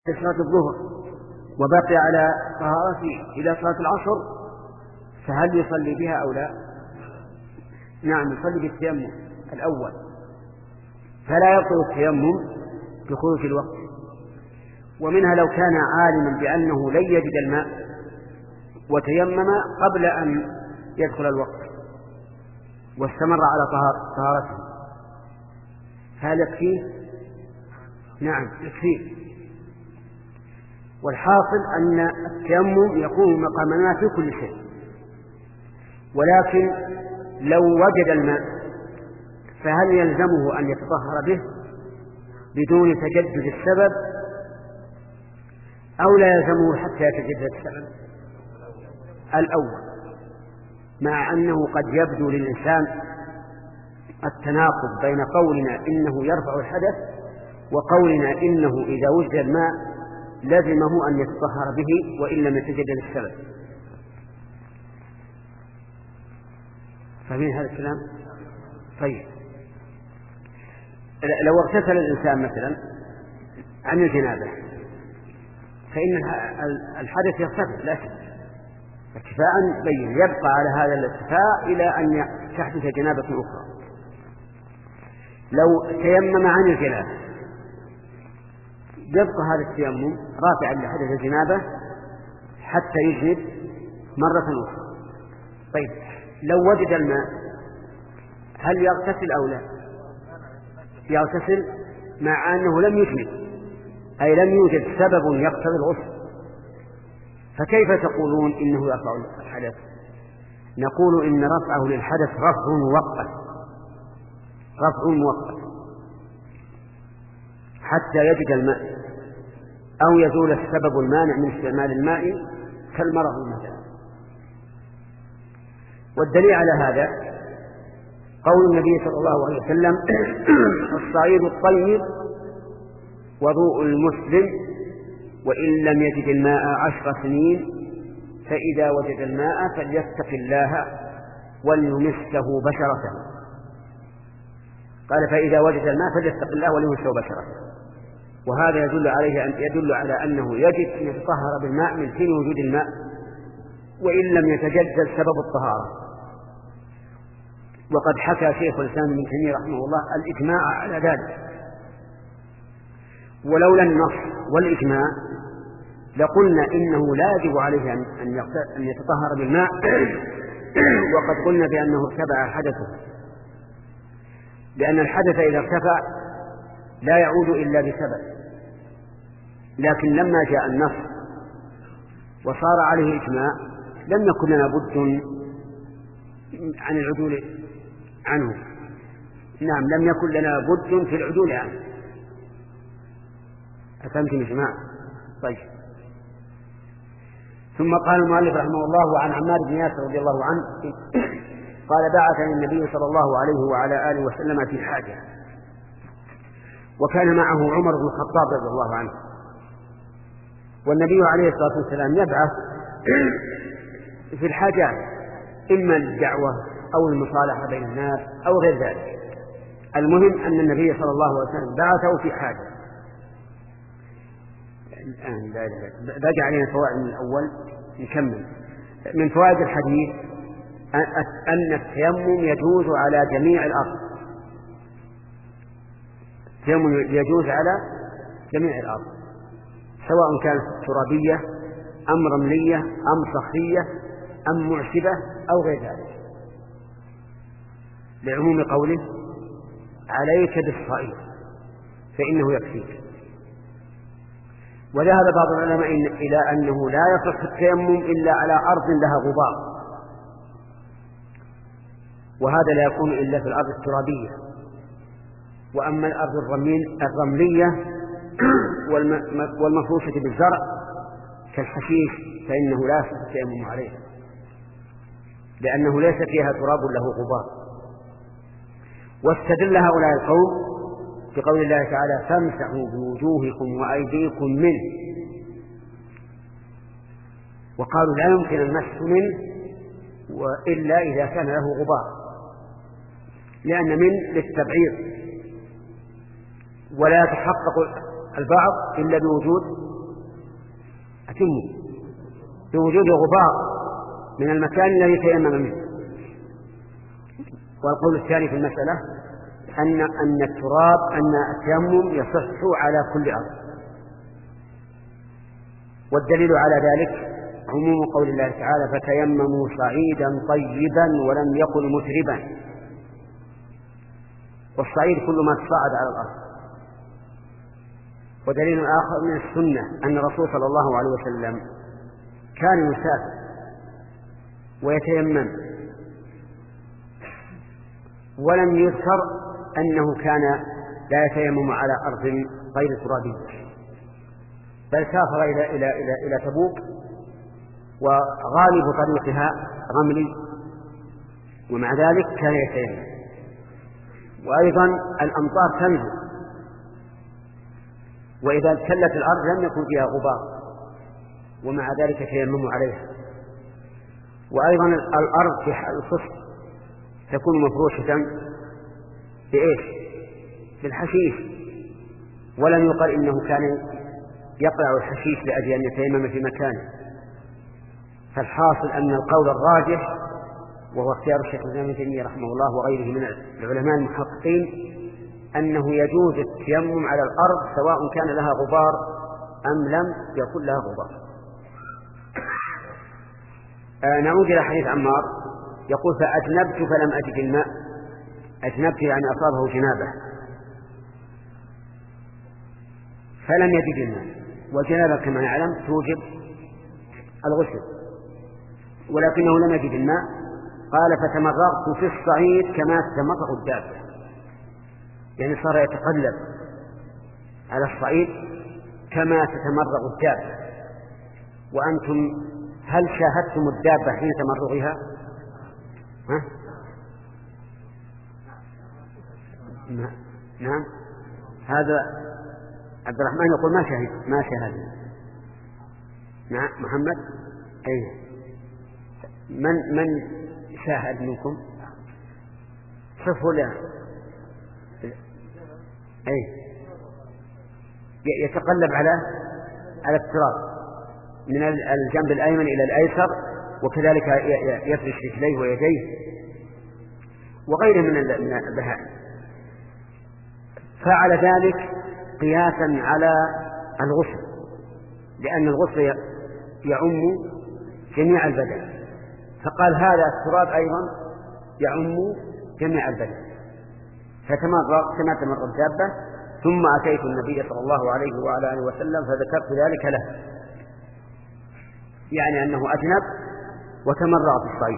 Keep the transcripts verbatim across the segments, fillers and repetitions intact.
صلاة الظهر وبقي على طهارته إلى صلاة العصر، فهل يصلي بها أو لا؟ نعم، يصلي بالتيمم الأول، فلا يبطل التيمم بخروج الوقت. ومنها لو كان عالما بأنه لن يجد الماء وتيمم قبل أن يدخل الوقت واستمر على طهارته، هل يكفيه؟ نعم يكفيه. والحاصل أن التيمم يكون مقام الماء في كل شيء، ولكن لو وجد الماء فهل يلزمه أن يتطهر به بدون تجدد السبب أو لا يلزمه حتى يتجدد السبب؟ الأول، مع أنه قد يبدو للإنسان التناقض بين قولنا إنه يرفع الحدث وقولنا إنه إذا وجد الماء لزمه أن يتطهر به وإن لم يتجدد السبب. فاهمين هذا الكلام؟ طيب، لو اغتسل الإنسان مثلا عن الجنابة فإن الحدث يرتفع لا شك ارتفاعا بين، يبقى على هذا الارتفاع إلى أن تحدث جنابة أخرى. لو تيمم عن الجنابة يبقى هذا التيمم رافعا لحدث الجنابة حتى يجنب مرة أخرى. طيب، لو وجد الماء هل يغتسل أو لا؟ يغتسل مع أنه لم يجنب، أي لم يوجد سبب يقتضي الغسل، فكيف تقولون إنه يرفع الحدث؟ نقول إن رفعه للحدث رفع مؤقت، رفع مؤقت حتى يجد الماء أو يزول السبب المانع من استعمال الماء كالمرض مثلا. والدليل على هذا قول النبي صلى الله عليه وسلم: الصعيد الطيب وضوء المسلم وإن لم يجد الماء عشر سنين فإذا وجد الماء فليتق الله وليمسه بشرته. قال: فإذا وجد الماء فليتق الله وليمسه بشرته. وهذا يدل عليه أن يدل على أنه يجب أن يتطهر بالماء من حين وجود الماء وإن لم يتجدد سبب الطهارة. وقد حكى شيخ الإسلام ابن تيمية رحمه الله الإجماع على ذلك، ولولا النص والإجماع لقلنا إنه لا يجب عليه أن يتطهر بالماء وقد قلنا بأنه ارتفع حدثه، لأن الحدث إذا ارتفع لا يعود إلا بسبب. لكن لما جاء النص وصار عليه إجماع لم يكن لنا بد عن العدول عنه. نعم، لم يكن لنا بد في العدول عنه. أفهمتم يا جماعة؟ طيب. ثم قال المؤلف رحمه الله عن عمار بن ياسر رضي الله عنه قال: بعثني النبي صلى الله عليه وعلى آله وسلم في حاجة، وكان معه عمر بن الخطاب رضي الله عنه، والنبي عليه الصلاة والسلام يبعث في الحاجات إما الدعوة أو المصالحة بين الناس أو غير ذلك. المهم أن النبي صلى الله عليه وسلم بعثه في حاجة. الآن رجع علينا فوائد من الأول نكمل. من فوائد الحديث أن التيمم يجوز على جميع الأرض، التيمم يجوز على جميع الأرض سواء كانت ترابية أم رملية أم صخرية أم معشبة أو غير ذلك، لعموم قوله: عليك بالصعيد فإنه يكفيك. وذهب بعض العلماء إلى أنه لا يصح التيمم إلا على أرض لها غبار، وهذا لا يكون إلا في الأرض الترابية. وأما الأرض الرملية والمفروشة بالزرع كالحشيش فإنه لا يصح التيمم عليها، لأنه ليس فيها تراب له غبار. واستدل هؤلاء القوم بقول الله تعالى: فامسحوا بوجوهكم وأيديكم منه، وقالوا لا يمكن المسح منه إلا إذا كان له غبار، لأن من للتبعيض، ولا يتحقق البعض إلا بوجود أتموا بوجود غبار من المكان الذي تيمم منه. والقول الثاني في المسألة أن أن التراب أن التيمم يصح على كل أرض. والدليل على ذلك عموم قول الله تعالى فتيمموا صعيدا طيبا ولم يقل متربا. والصعيد كل ما تصاعد على الأرض. ودليل آخر من السنة أن الرسول صلى الله عليه وسلم كان يسافر ويتيمم، ولم يذكر أنه كان لا يتيمم على أرض غير ترابية، بل سافر إلى إلى إلى إلى تبوك وغالب طريقها رملي، ومع ذلك كان يتيمم. وأيضا الأمطار تنزل، وإذا ابتلت الأرض لم يكن فيها غبار، ومع ذلك تيمموا عليها. وأيضا الأرض في حال الصفر تكون مفروشة بإيش؟ بالحشيش، ولم يقل إنه كان يقلع الحشيش لأجل أن يتيمم في مكانه. فالحاصل أن القول الراجح، وهو اختيار الشيخ الإسلام ابن تيمية رحمه الله وغيره من العلماء المحققين، أنه يجوز التيمم على الأرض سواء كان لها غبار أم لم يكن لها غبار. آه نعود إلى حديث عمار، يقول فأجنبت فلم أجد الماء. أجنبت يعني أصابه جنابه فلم يجد الماء، والجنابة كما نعلم توجب الغسل، ولكنه لم يجد الماء. قال فتمرغت في الصعيد كما تتمرغ الدابة، يعني صار يتقلب على الصعيد كما تتمرغ الدابة. وأنتم هل شاهدتم الدابة حين تمرغها؟ ها؟ نعم. هذا عبد الرحمن يقول ما شاهد ما شاهد. نعم محمد. أي من من شاهد منكم؟ صفوا له. أي يتقلب على على التراب من الجنب الأيمن إلى الأيسر، وكذلك يفرش رجليه ويديه وغيره من البهائم. فعل ذلك قياسا على الغسل، لأن الغسل يعم جميع البدن، فقال هذا التراب أيضا يعم جميع البدن. فتمرغ كما تمرغ الدابة. ثم أتيت النبي صلى الله عليه وعلى آله وسلم فذكرت ذلك له، يعني أنه أجنب وتمرغ في الصعيد.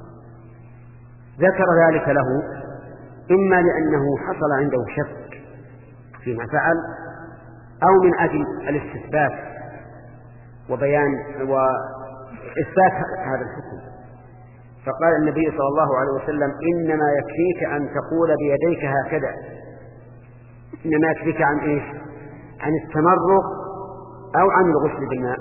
ذكر ذلك له إما لأنه حصل عنده شك فيما فعل، أو من أجل الاستثبات وبيان وإثبات هذا الحكم. فقال النبي صلى الله عليه وسلم إنما يكفيك أن تقول بيديك هكذا. إنما يكفيك عن إيش؟ عن التمرغ أو عن الغسل بالماء.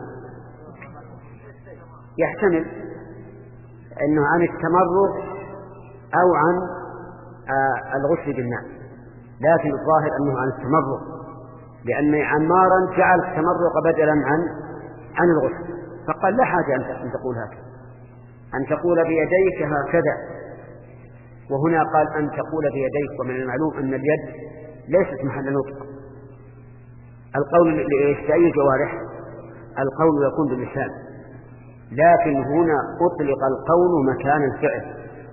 يحتمل أنه عن التمرغ أو عن آه الغسل بالماء، لكن الظاهر أنه عن التمرغ، لأن عمارا جعل التمرغ بدلا عن عن الغسل. فقال لا حاجة أن تقول هكذا، أن تقول بيديك هكذا. وهنا قال أن تقول بيديك، ومن المعلوم أن اليد ليست محل نطق. القول لأي جوارح؟ القول يكون باللسان، لكن هنا أطلق القول مكان الفعل،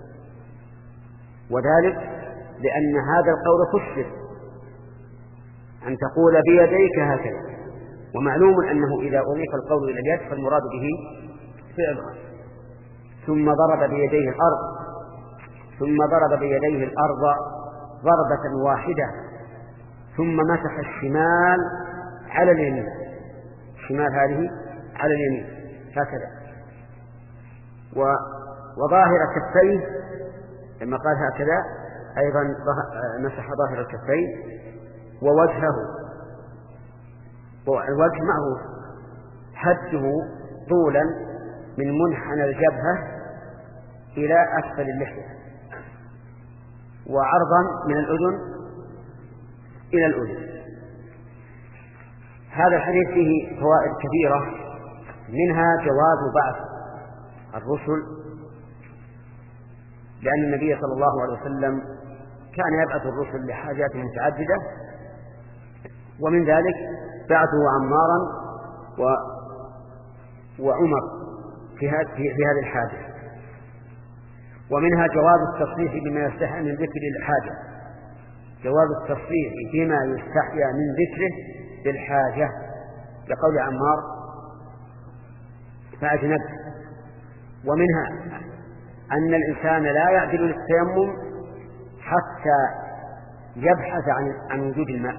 وذلك لأن هذا القول فسر أن تقول بيديك هكذا. ومعلوم أنه إذا أضيف القول إلى اليد فالمراد به فعل. ثم ضرب بيديه الأرض ثم ضرب بيديه الأرض ضربة واحدة، ثم مسح الشمال على اليمين، الشمال هذه على اليمين هكذا. وظاهر كفيه لما قال هكذا أيضا مسح ظاهر الكفين ووجهه. والوجه معه حده طولا من منحنى الجبهة إلى أسفل اللحية، وعرضا من الأذن إلى الأذن. هذا الحديث فيه فوائد كثيرة منها جواز بعث الرسل، لأن النبي صلى الله عليه وسلم كان يبعث الرسل لحاجات متعددة، ومن ذلك بعثه عمارا و... وعمر في, هذه في هذه الحاجة. ومنها جواز التصريح بما يستحيى من ذكر الحاجة، جواز التصريح بما يستحيى من ذكره بالحاجة، لقول عمار فأجنبت. ومنها أن الإنسان لا يعدل للتيمم حتى يبحث عن, عن وجود الماء،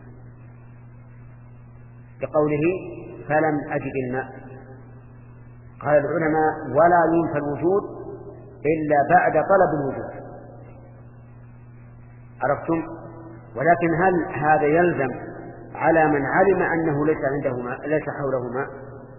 لقوله فلم أجد الماء. قال العلماء ولا ينفى الوجود إلا بعد طلب الوجود، عرفتم؟ ولكن هل هذا يلزم على من علم أنه ليس عنده ماء، ليس حوله ماء؟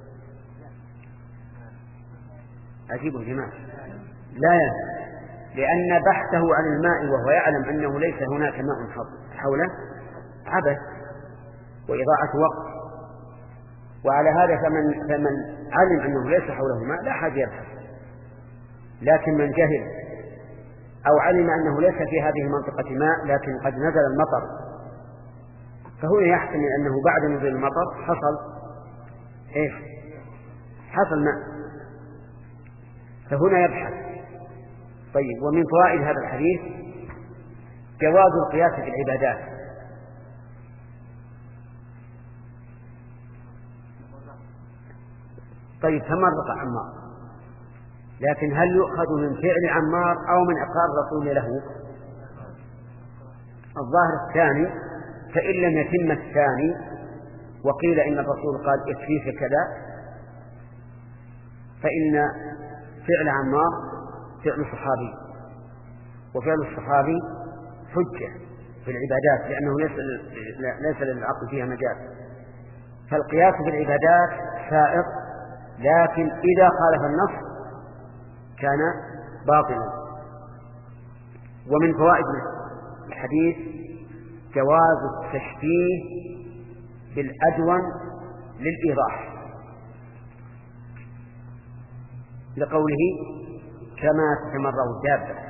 عجيب الجماعة، لا يلزم، لأن بحثه عن الماء وهو يعلم أنه ليس هناك ماء حوله عبث وإضاعة وقت. وعلى هذا فمن, فمن علم أنه ليس حوله ماء لا حاجة يبحث. لكن من جهل أو علم أنه ليس في هذه المنطقة ماء لكن قد نزل المطر، فهنا يحتمل أنه بعد نزول المطر حصل إيش؟ حصل ماء، فهنا يبحث. طيب، ومن فوائد هذا الحديث جواز القياس في العبادات. طيب، تمرق عمار، لكن هل يؤخذ من فعل عمار أو من إقرار الرسول له؟ الظاهر الثاني، فإن لم يتم الثاني وقيل إن الرسول قال اكفيك كذا، فإن فعل عمار فعل صحابي، وفعل الصحابي حجة في العبادات، لأنه ليس ليس للعقل فيها مجال. فالقياس في العبادات سائر، لكن إذا خالف النص كان باطلا. ومن فوائد الحديث جواز التشبيه بالأدون للإيضاح، لقوله كما تتمرغ الدابة.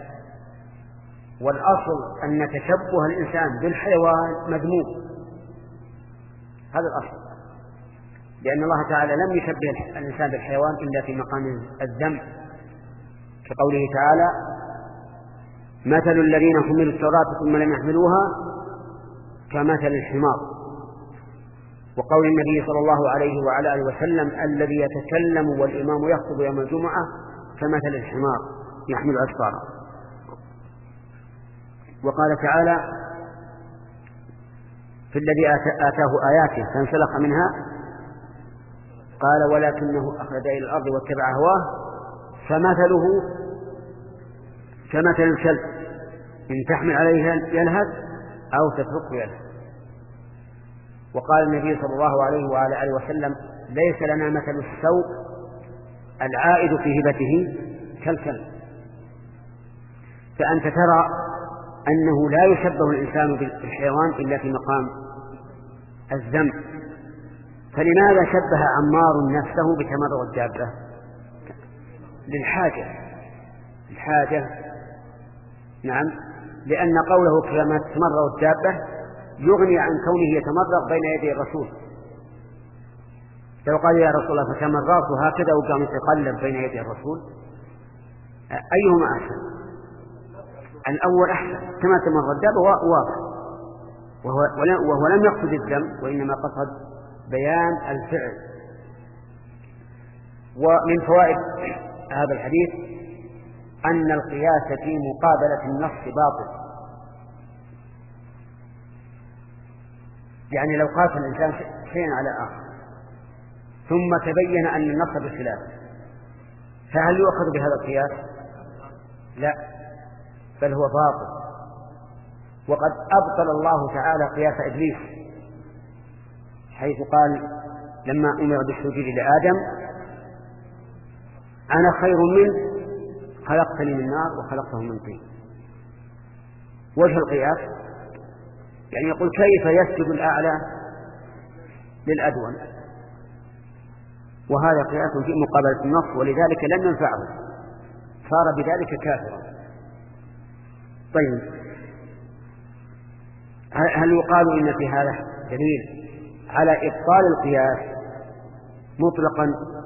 والأصل أن تشبه الإنسان بالحيوان مذموم، هذا الأصل، لأن الله تعالى لم يشبه الإنسان بالحيوان إلا في مقام الذم، كقوله تعالى مثل الذين حملوا التوراة ثم لم يحملوها كمثل الحمار. وقول النبي صلى الله عليه وعلى آله وسلم الذي يتكلم والإمام يخطب يوم الجمعة كمثل الحمار يحمل أسفارا. وقال تعالى في الذي آتاه آياته فانسلخ منها قال ولكنه أخرج إلى الأرض واتبع هواه فمثله كمثل الكلب إن تحمل عليه يلهث أو تتركه يلهث. وقال النبي صلى الله عليه وعلى آله وسلم ليس لنا مثل السوء العائد في هبته كالكلب. فأنت ترى أنه لا يشبه الإنسان بالحيوان إلا في مقام الذم، فلماذا شبه عمار نفسه بتمرغ الدابة؟ للحاجة، الحاجة نعم، لأن قوله كما تتمرغ الدابة يغني عن كونه يتمرغ بين يدي الرسول. لو قال يا رسول الله فتمرغت هكذا وقام يتقلب بين يدي الرسول أيهما أحسن؟ الأول أحسن، كما تمرغ الدابة واضح، وهو, وهو لم يقصد الذم وإنما قصد بيان الفعل. ومن فوائد هذا الحديث أن القياس في مقابلة النص باطل، يعني لو قاس الإنسان شيئا على آخر ثم تبين أن النص بخلاف، فهل يؤخذ بهذا القياس؟ لا، بل هو باطل. وقد أبطل الله تعالى قياس إبليس حيث قال لما أمر بالسجود لآدم أنا خير منه خلقتني من نار وخلقته من طين. وجه القياس يعني يقول كيف يسجد الأعلى للأدون؟ وهذا قياس في مقابلة النص، ولذلك لم ينفعه، صار بذلك كافرا. طيب، هل يقال إن في هذا دليل على إبطال القياس مطلقا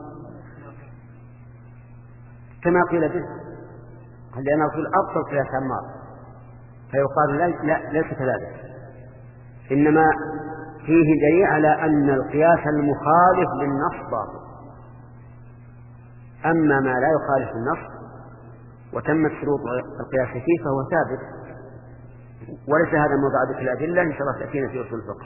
كما قيل به؟ لأن الرسول أبطل قياس عمار، فيقال لا, لا ليس كذلك، إنما فيه دليل على أن القياس المخالف للنص باطل. أما ما لا يخالف النص وتمت شروط القياس فيه فهو ثابت، وليس هذا موضع ذكر الأدلة، إن شاء الله تأتينا في أصول الفقه.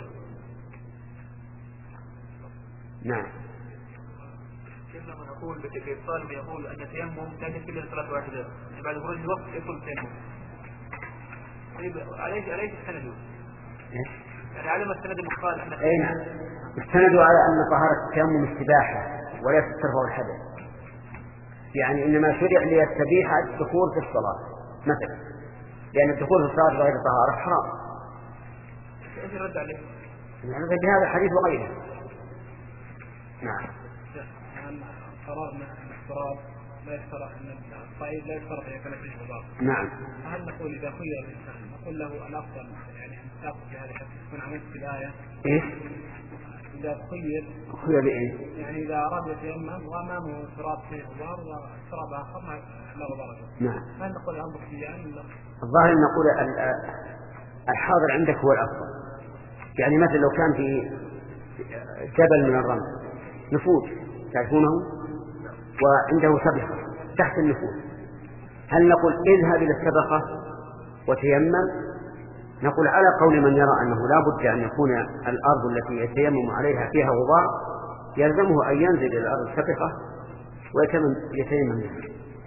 نعم. كنا نقول بإبطال يقول أن التيمم لا يكفي إلا صلاة واحدة، يعني بعد خروج الوقت يدخل التيمم. طيب عليك عليك السند؟ يعني علم السند المخالف أن أي نعم، استندوا على أن طهارة التيمم استباحة وليس ترفع الحدث، يعني إنما شرع ليستبيح الدخول في الصلاة مثلا، لأن الدخول في الصلاة غير طهارة حرام. ايش الرد عليه؟ يعني بهذا الحديث وغيره. نعم. قرارنا أن الصلاة لا يشترط أن الصعيد لا يشترط أن يكون فيه غبار. نعم. هل نقول إذا خير الإنسان نقول له الأفضل يعني أن تأخذ بهذا الحديث تكون عملت في الآية؟ إيش؟ إذا خير. خير بإيه؟ يعني إذا أراد يتيمم وأمامه تراب فيه غبار وتراب آخر لا غبار. نعم. هل نقول الأمر اختياري ولا؟ الظاهر أن نقول الحاضر عندك هو الأفضل. يعني مثل لو كان في جبل من الرمل نفوذ تعرفونه وعنده سبخة تحت النفوذ، هل نقول اذهب إلى السبخة وتيمم؟ نقول على قول من يرى أنه لا بد أن يكون الأرض التي يتيمم عليها فيها غبار يلزمه أن ينزل إلى الأرض السبخة ويتيمم منها.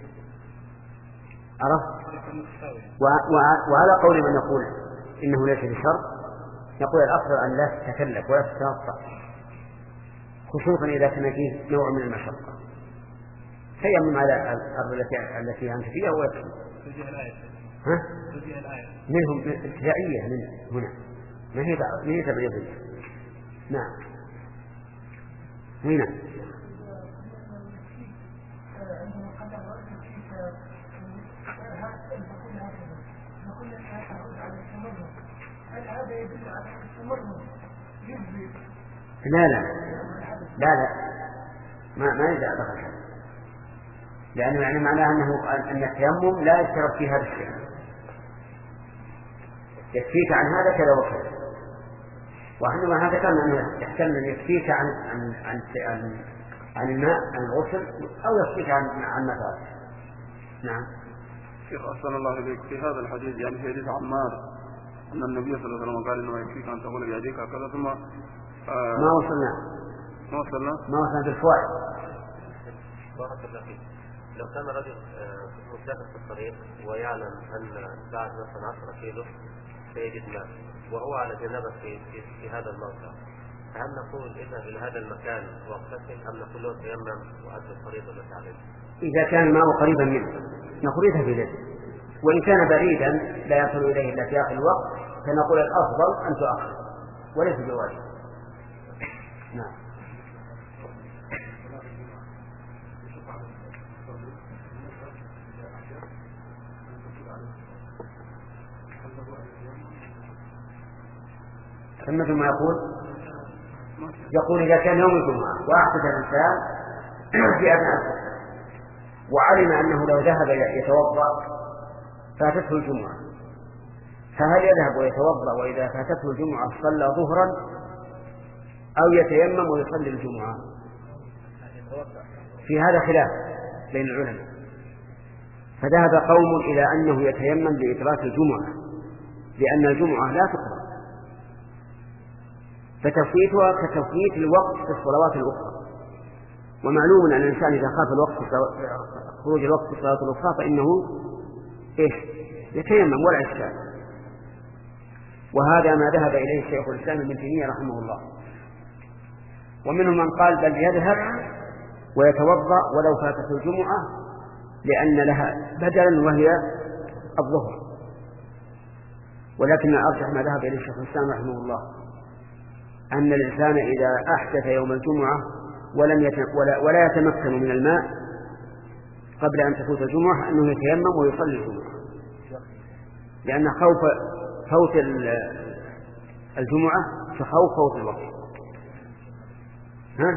عرفت؟ وعلى قول من يقول إنه ليس بشرط نقول الأفضل أن لا تتكلف ولا تتنطع، خصوصا إذا كان فيه نوع من المشقة، تيمم على الأرض التي التي أنت فيها ويكفي. ها؟ منهم ابتدائية من هنا، ما هي ما هي تبعيضية. نعم. هنا. لا لا لا لا ما ما يدعى دخل، لأنه يعني معناه أنه أن التيمم لا يشترط في هذا الشيء، يكفيك عن هذا كذا وكذا، وإنما هذا كان أنه يحتمل أن يكفيك عن عن عن عن, عن الماء عن الغسل أو يكفيك عن عن مثال. نعم. شيخ أحسن الله إليك، في هذا الحديث يعني في حديث عمار أن النبي صلى الله عليه وسلم قال إنه يكفيك أن تقول بيديك هكذا ثم آه ما وصلنا ما وصلنا ما وصلنا بالفوائد. بارك الله فيك. لو كان رجل مسافر في الطريق ويعلم أن بعد مثلا عشرة كيلو سيجد ماء وهو على جنابه في, في, في هذا الموقع، فهل نقول اذهب إلى هذا المكان واغتسل أم نقول له تيمم وأدي الفريضة التي عليه؟ إذا كان الماء قريبا منه نقول اذهب إليه، وإن كان بعيدا لا يصل إليه إلا في آخر الوقت فنقول الأفضل أن تؤخر وليس بواجب. نعم. ثم ثم يقول يقول إذا كان يوم الجمعة وأحدث الإنسان في أثناء الصلاة وعلم أنه لو ذهب يتوضأ فاتته الجمعة، فهل يذهب ويتوضأ وإذا فاتته الجمعة صلى ظهرا أو يتيمم ويصلي الجمعة؟ في هذا خلاف بين العلماء، فذهب قوم إلى أنه يتيمم لإدراك الجمعة لأن الجمعة لا تقرأ، فتفويتها كتفويت الوقت في الصلوات الأخرى، ومعلوم أن الإنسان إذا خاف الوقت خروج الوقت في الصلوات الأخرى فإنه إيش يتيمم ولا إشكال. وهذا ما ذهب إليه الشيخ الإسلام ابن تيمية رحمه الله. ومنهم من قال بل يذهب ويتوضأ ولو فاتته الجمعة لأن لها بدلا وهي الظهر، ولكن الأرجح ما ذهب إليه الشيخ الإسلام رحمه الله أن الإنسان إذا أحدث يوم الجمعة ولم يت... ولا... ولا يتمكن من الماء قبل أن تفوت الجمعة أنه يتيمم ويصلي الجمعة، لأن خوف فوت الجمعة كخوف فوت الوقت. ها؟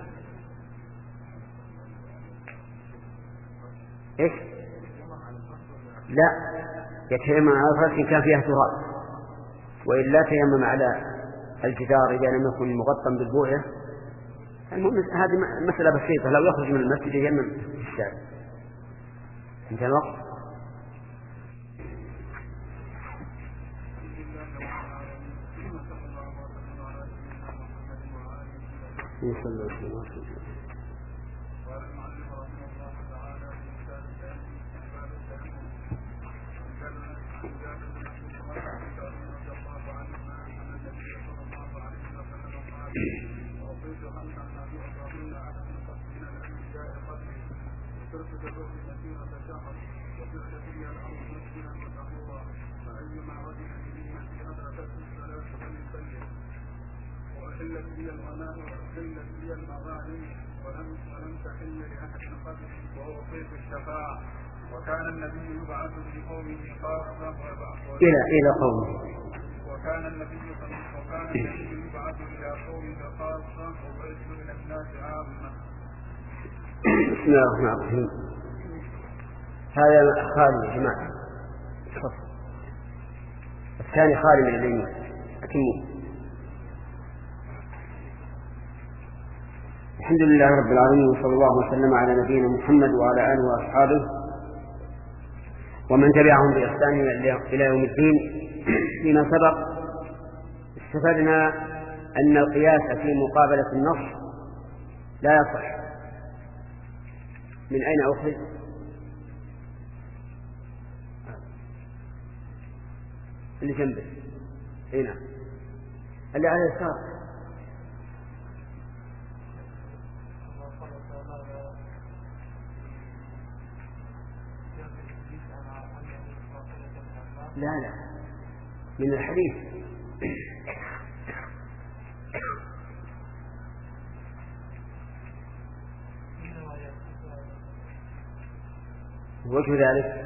إيش؟ لا، يتيمم على الفرش إن كان فيها تراب، وإلا تيمم على الجدار إذا لم يكن مغطى بالبوية. هذه مسألة بسيطة، لو يخرج من المسجد يتيمم في الشارع. انتهى الوقت. صلى الله عليه وسلم. وأحلت لي المناء وأحلت لي المغانم ولم ولم تحل لأحد قبلي وأعطيت الشفاعة. وكان النبي يبعث لقومه خاصة إلى إلى قومه وكان النبي وكان النبي يبعث إلى قومه خاصة وبعث إلى الناس عامة. بسم الله الرحمن الرحيم. هذا خالي يا جماعة، الثاني خالي من اليمين. أتموا. الحمد لله رب العالمين، وصلى الله وسلم على نبينا محمد وعلى آله وأصحابه ومن تبعهم بإحسان إلى يوم الدين. فيما سبق استفدنا أن القياس في مقابلة النص لا يصح. من أين أخذ؟ اللي جنبه. هنا اللي على اليسار. لا لا، من الحديث. وجه ذلك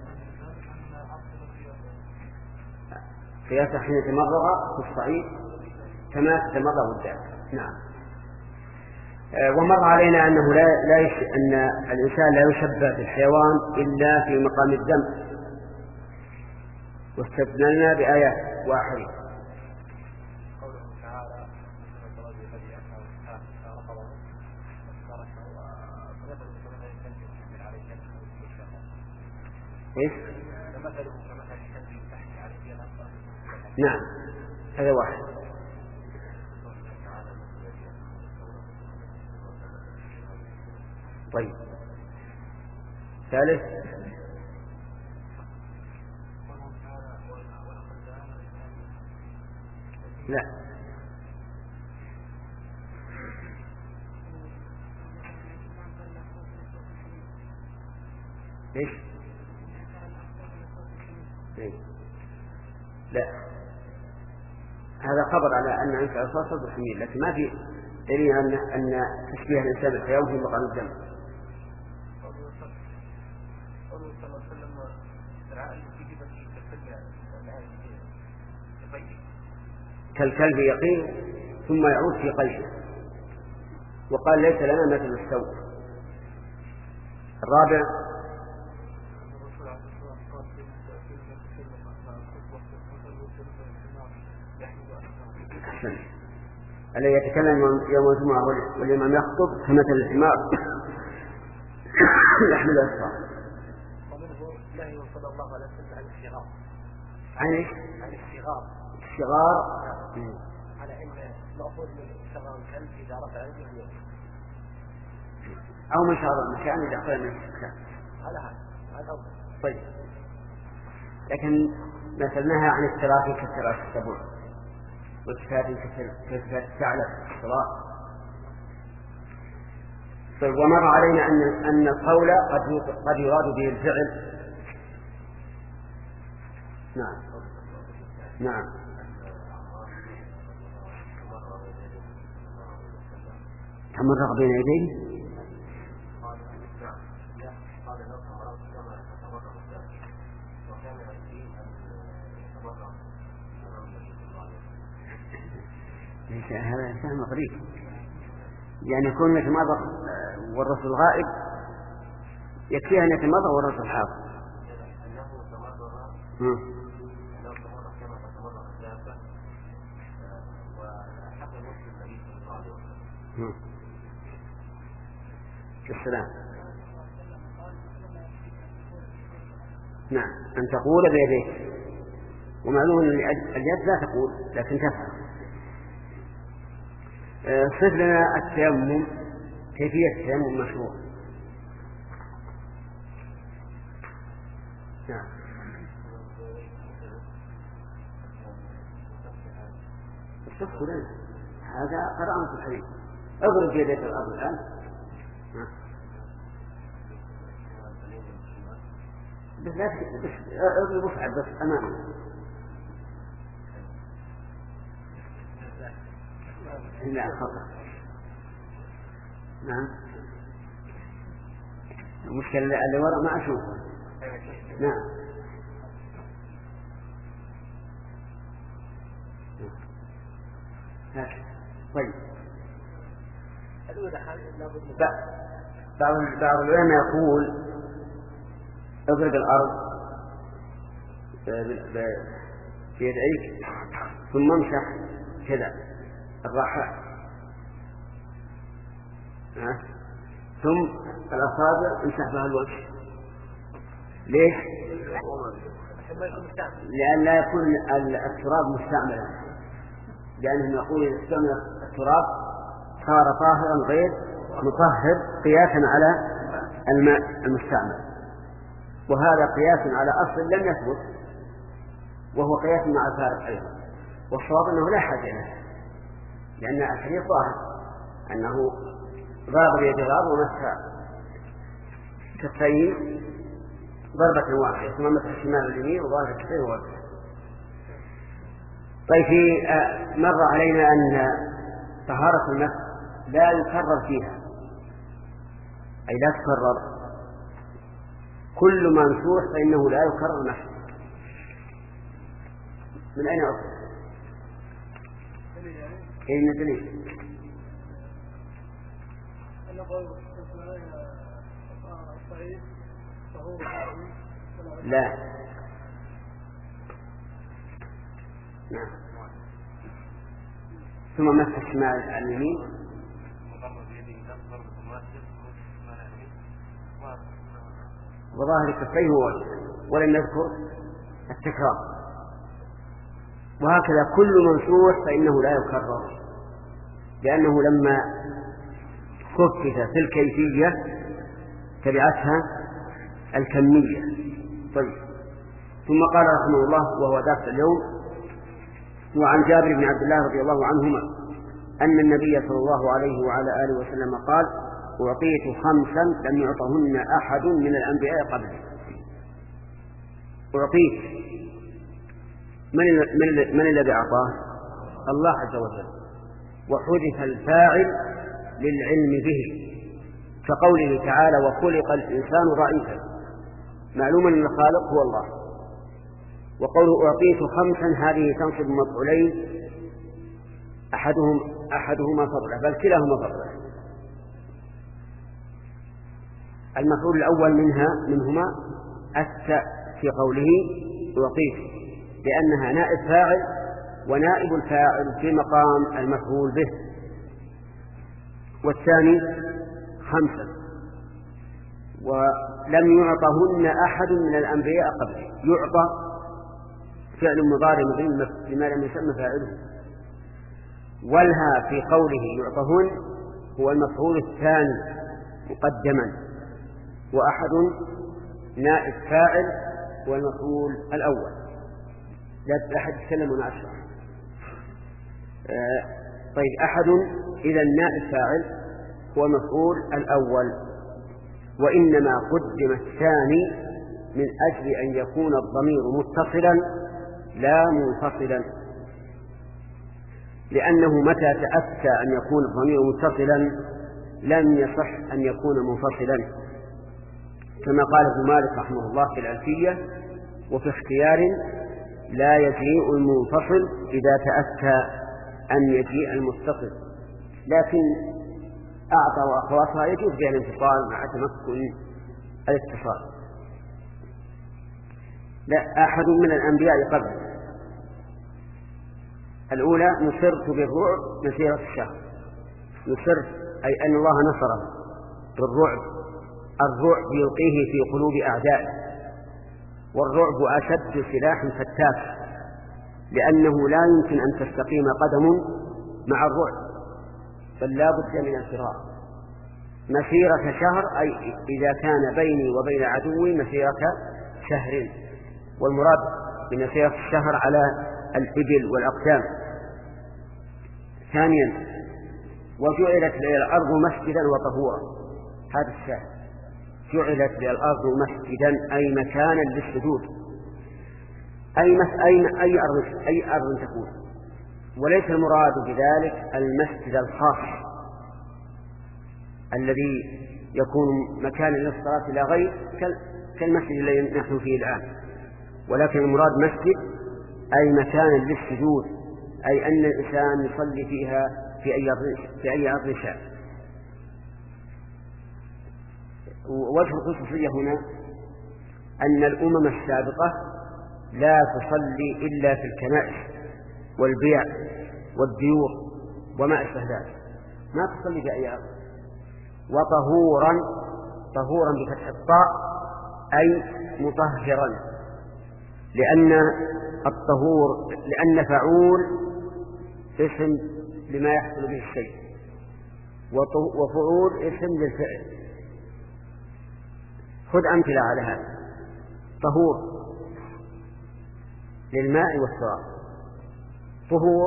قياسه حين تمرغ في الصعيد كما تمرغ الدابة. نعم. ومر علينا أنه لا لا يش... أن الإنسان لا يشبه بالحيوان إلا في مقام الدم، واستدللنا بآيات وأحاديث. قوله تعالى إيش؟ نعم، هذا واحد. طيب، ثالث. لا، ليش؟ ليش؟ لا، هذا خبر على أن أنت أصاصة الحميل، لكن ما في دليل أن أن تشبيه الإنسان بالحيوان في مقام الدم. كالكلب يقين ثم يعود في قيشه، وقال ليس لنا مثل السوء. الرابع أحسن. الذي يتكلم يوم الجمعة والإمام يخطب كمثل الحمار يحمل أسفار. ومنه نهي صلى الله عليه وسلم عن الشغار. عن ايش؟ عن الشغار. الشغار على أن مأخوذ من شغار الكلب إذا رفع رجله أو من شغار المكان إذا أخذ من السكان. هذا هذا هذا أول. طيب، لكن مثلناها عن التراثي كالتراث السبوع، والكتاب كالكتاب الثعلب الصلاة. طيب، ومر علينا أن أن القول قد قد يراد به الفعل. نعم نعم. يتمرغ بين يديه. هذا فهم غريب، يعني يكون يتمرغ والرسول غائب، يكفيه أن يتمرغ والرسول حاضر. السلام. نعم، أن تقول بيديك، ومعلوم أن اليد لا تقول لكن تفهم. صف لنا التيمم، كيفية التيمم مشروع. نعم. الصف لنا هذا قرأنا في الحديث. اضرب بيديك الأرض الآن. بس لا بس اضرب وفعل بس أمامي. لا خطأ. نعم. المشكلة اللي وراء ما أشوفه. نعم. هكذا. طيب. بعض بعض العلماء يقول اضرب الأرض بيديك ثم امسح كذا الراحة، ثم الأصابع امسح بها الوجه. ليش؟ لأن لا يكون التراب مستعملا، لأنهم يقول إذا استعمل التراب صار طاهرا غير مطهر قياسا على الماء المستعمل، وهذا قياس على أصل لم يثبت، وهو قياس مع الفارق أيضا. والصواب أنه لا حاجة له، لأن الحديث ظاهر أنه ضرب بيد الأرض ومسح كفيه ضربة واحدة ثم مسح الشمال واليمين وظاهر كفيه ووجهه. طيب، في مر علينا أن طهارة المسح لا يكرر فيها، أي لا تكرر، كل منسوح فإنه لا يكرر المسح. من أين أصل؟ أين الدليل؟ لا. نعم. ثم مسح الشمال على اليمين وظاهر كفيه ووجهه، ولم يذكر التكرار. وهكذا كل منسوح فإنه لا يكرر، لأنه لما خفف في الكيفية تبعتها الكمية. طيب، ثم قال رحمه الله وهو درس اليوم: وعن جابر بن عبد الله رضي الله عنهما أن النبي صلى الله عليه وعلى آله وسلم قال: أعطيت خمسا لم يعطهن أحد من الأنبياء قبلي. أعطيت، من من الذي أعطاه؟ الله عز وجل، وحذف الفاعل للعلم به، كقوله تعالى: وخلق الإنسان ضعيفا، معلوم أن الخالق هو الله. وقوله أعطيت خمسا هذه تنصب مفعولين، أحدهم أحدهما فضله، بل كلاهما فضله. المفعول الأول منها منهما التاء في قوله أعطيت، لأنها نائب فاعل، ونائب الفاعل في مقام المفعول به. والثاني خمسة، ولم يعطهن أحد من الأنبياء قبله. يعطى فعل مضارع مبين لما لم يسمى فاعله، والها في قوله يعطهن هو المفعول الثاني مقدما، وأحد نائب فاعل والمفعول الأول. لا أحد يتكلم ونعشر. آه طيب، أحد إذا النائب فاعل هو المفعول الأول، وإنما قدم الثاني من أجل أن يكون الضمير متصلا لا منفصلا، لأنه متى تأتى أن يكون الضمير متصلا لم يصح أن يكون منفصلا، كما قال ابن مالك رحمه الله في الألفية: وفي اختيار لا يجيء المنفصل إذا تأتى أن يجيء المتصل، لكن أعطى وأخواتها يجوز بها الانفصال مع تمكن الاتصال. لا أحد من الأنبياء قبل: الأولى: نصرت بالرعب مسيرة الشهر. نصرت أي أن الله نصره بالرعب. الرعب يلقيه في قلوب أعدائه، والرعب أشد سلاح فتاك، لأنه لا يمكن أن تستقيم قدم مع الرعب، بل لا بد من الفرار. مسيرة شهر أي إذا كان بيني وبين عدوي مسيرة شهر، والمراد بمسيرة الشهر على الإبل والأقدام. ثانيا: وجعلت لي الأرض مسجدا وطهورا. هذا الشاهد: جعلت لي الأرض مسجدا أي مكانا للسجود، أي, مس... أي... أي أرض أي أرض تكون، وليس المراد بذلك المسجد الخاص الذي يكون مكانا للصلاة لا غير كالمسجد الذي نحن فيه الآن، ولكن المراد مسجد أي مكانا للسجود، أي أن الإنسان يصلي فيها في أي في أي أرض شاء. وجه الخصوصية هنا أن الأمم السابقة لا تصلي إلا في الكنائس والبيع والديور وما أشبه ذلك، ما تصلي في أي أرض. وطهورا، طهورا بفتح الطاء أي مطهرا، لأن الطهور لأن فعول اسم لما يحصل به الشيء، وفعول اسم للفعل. خذ أمثلة على هذا: طهور للماء والشراب، طهور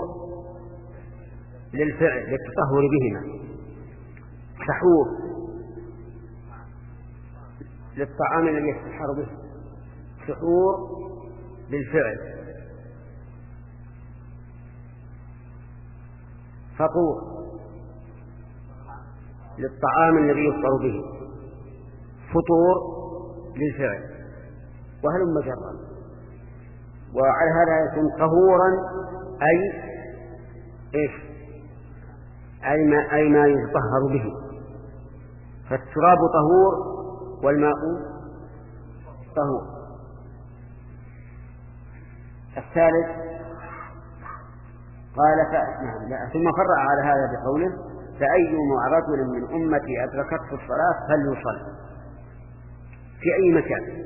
للفعل للتطهر بهما، سحور للطعام الذي يستحر به، سحور للفعل، فطور للطعام الذي يفطر به، فطور للفعل، وهلم جرا. وعلى هذا يكون طهورا أي إيش؟ أي ما, أي ما يطهر به، فالتراب طهور والماء طهور. الثالث قال نعم لا. ثم فرع على هذا بقوله: فأيما رجل من أمتي أدركته الصلاة فليصل في أي مكان،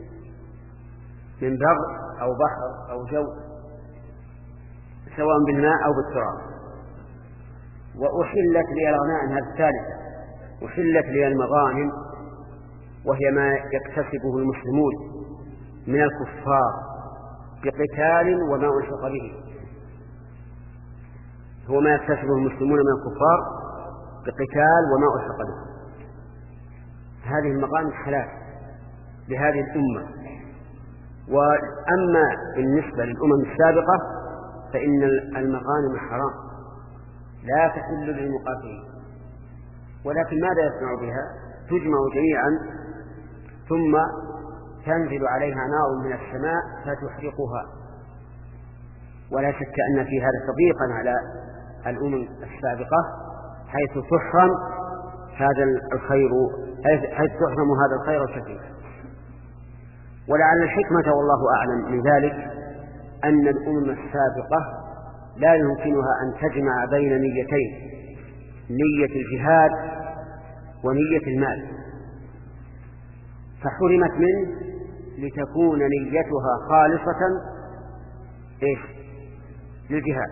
من بر أو بحر أو جو، سواء بالماء أو بالتراب. وأحلت لي الغنائم، هذه الثالثة: أحلت لي المغانم، وهي ما يكتسبه المسلمون من الكفار بقتال وما ألحق به، هو ما يكتسبه المسلمون من الكفار بقتال وما ألحق به. هذه المغانم حلال لهذه الأمة. وأما بالنسبة للأمم السابقة فإن المغانم حرام لا تحل للمقاتلين، ولكن ماذا يصنع بها؟ تجمع جميعا ثم تنزل عليها نار من السماء فتحرقها. ولا شك أن في هذا تضييقا على الأمم السابقة، حيث تحرم هذا الخير حيث تحرم هذا الخير الكثير. ولعل الحكمة والله أعلم من ذلك أن الأمم السابقة لا يمكنها أن تجمع بين نيتين: نية الجهاد ونية المال، فحرمت منه لتكون نيتها خالصة إيش؟ للجهاد،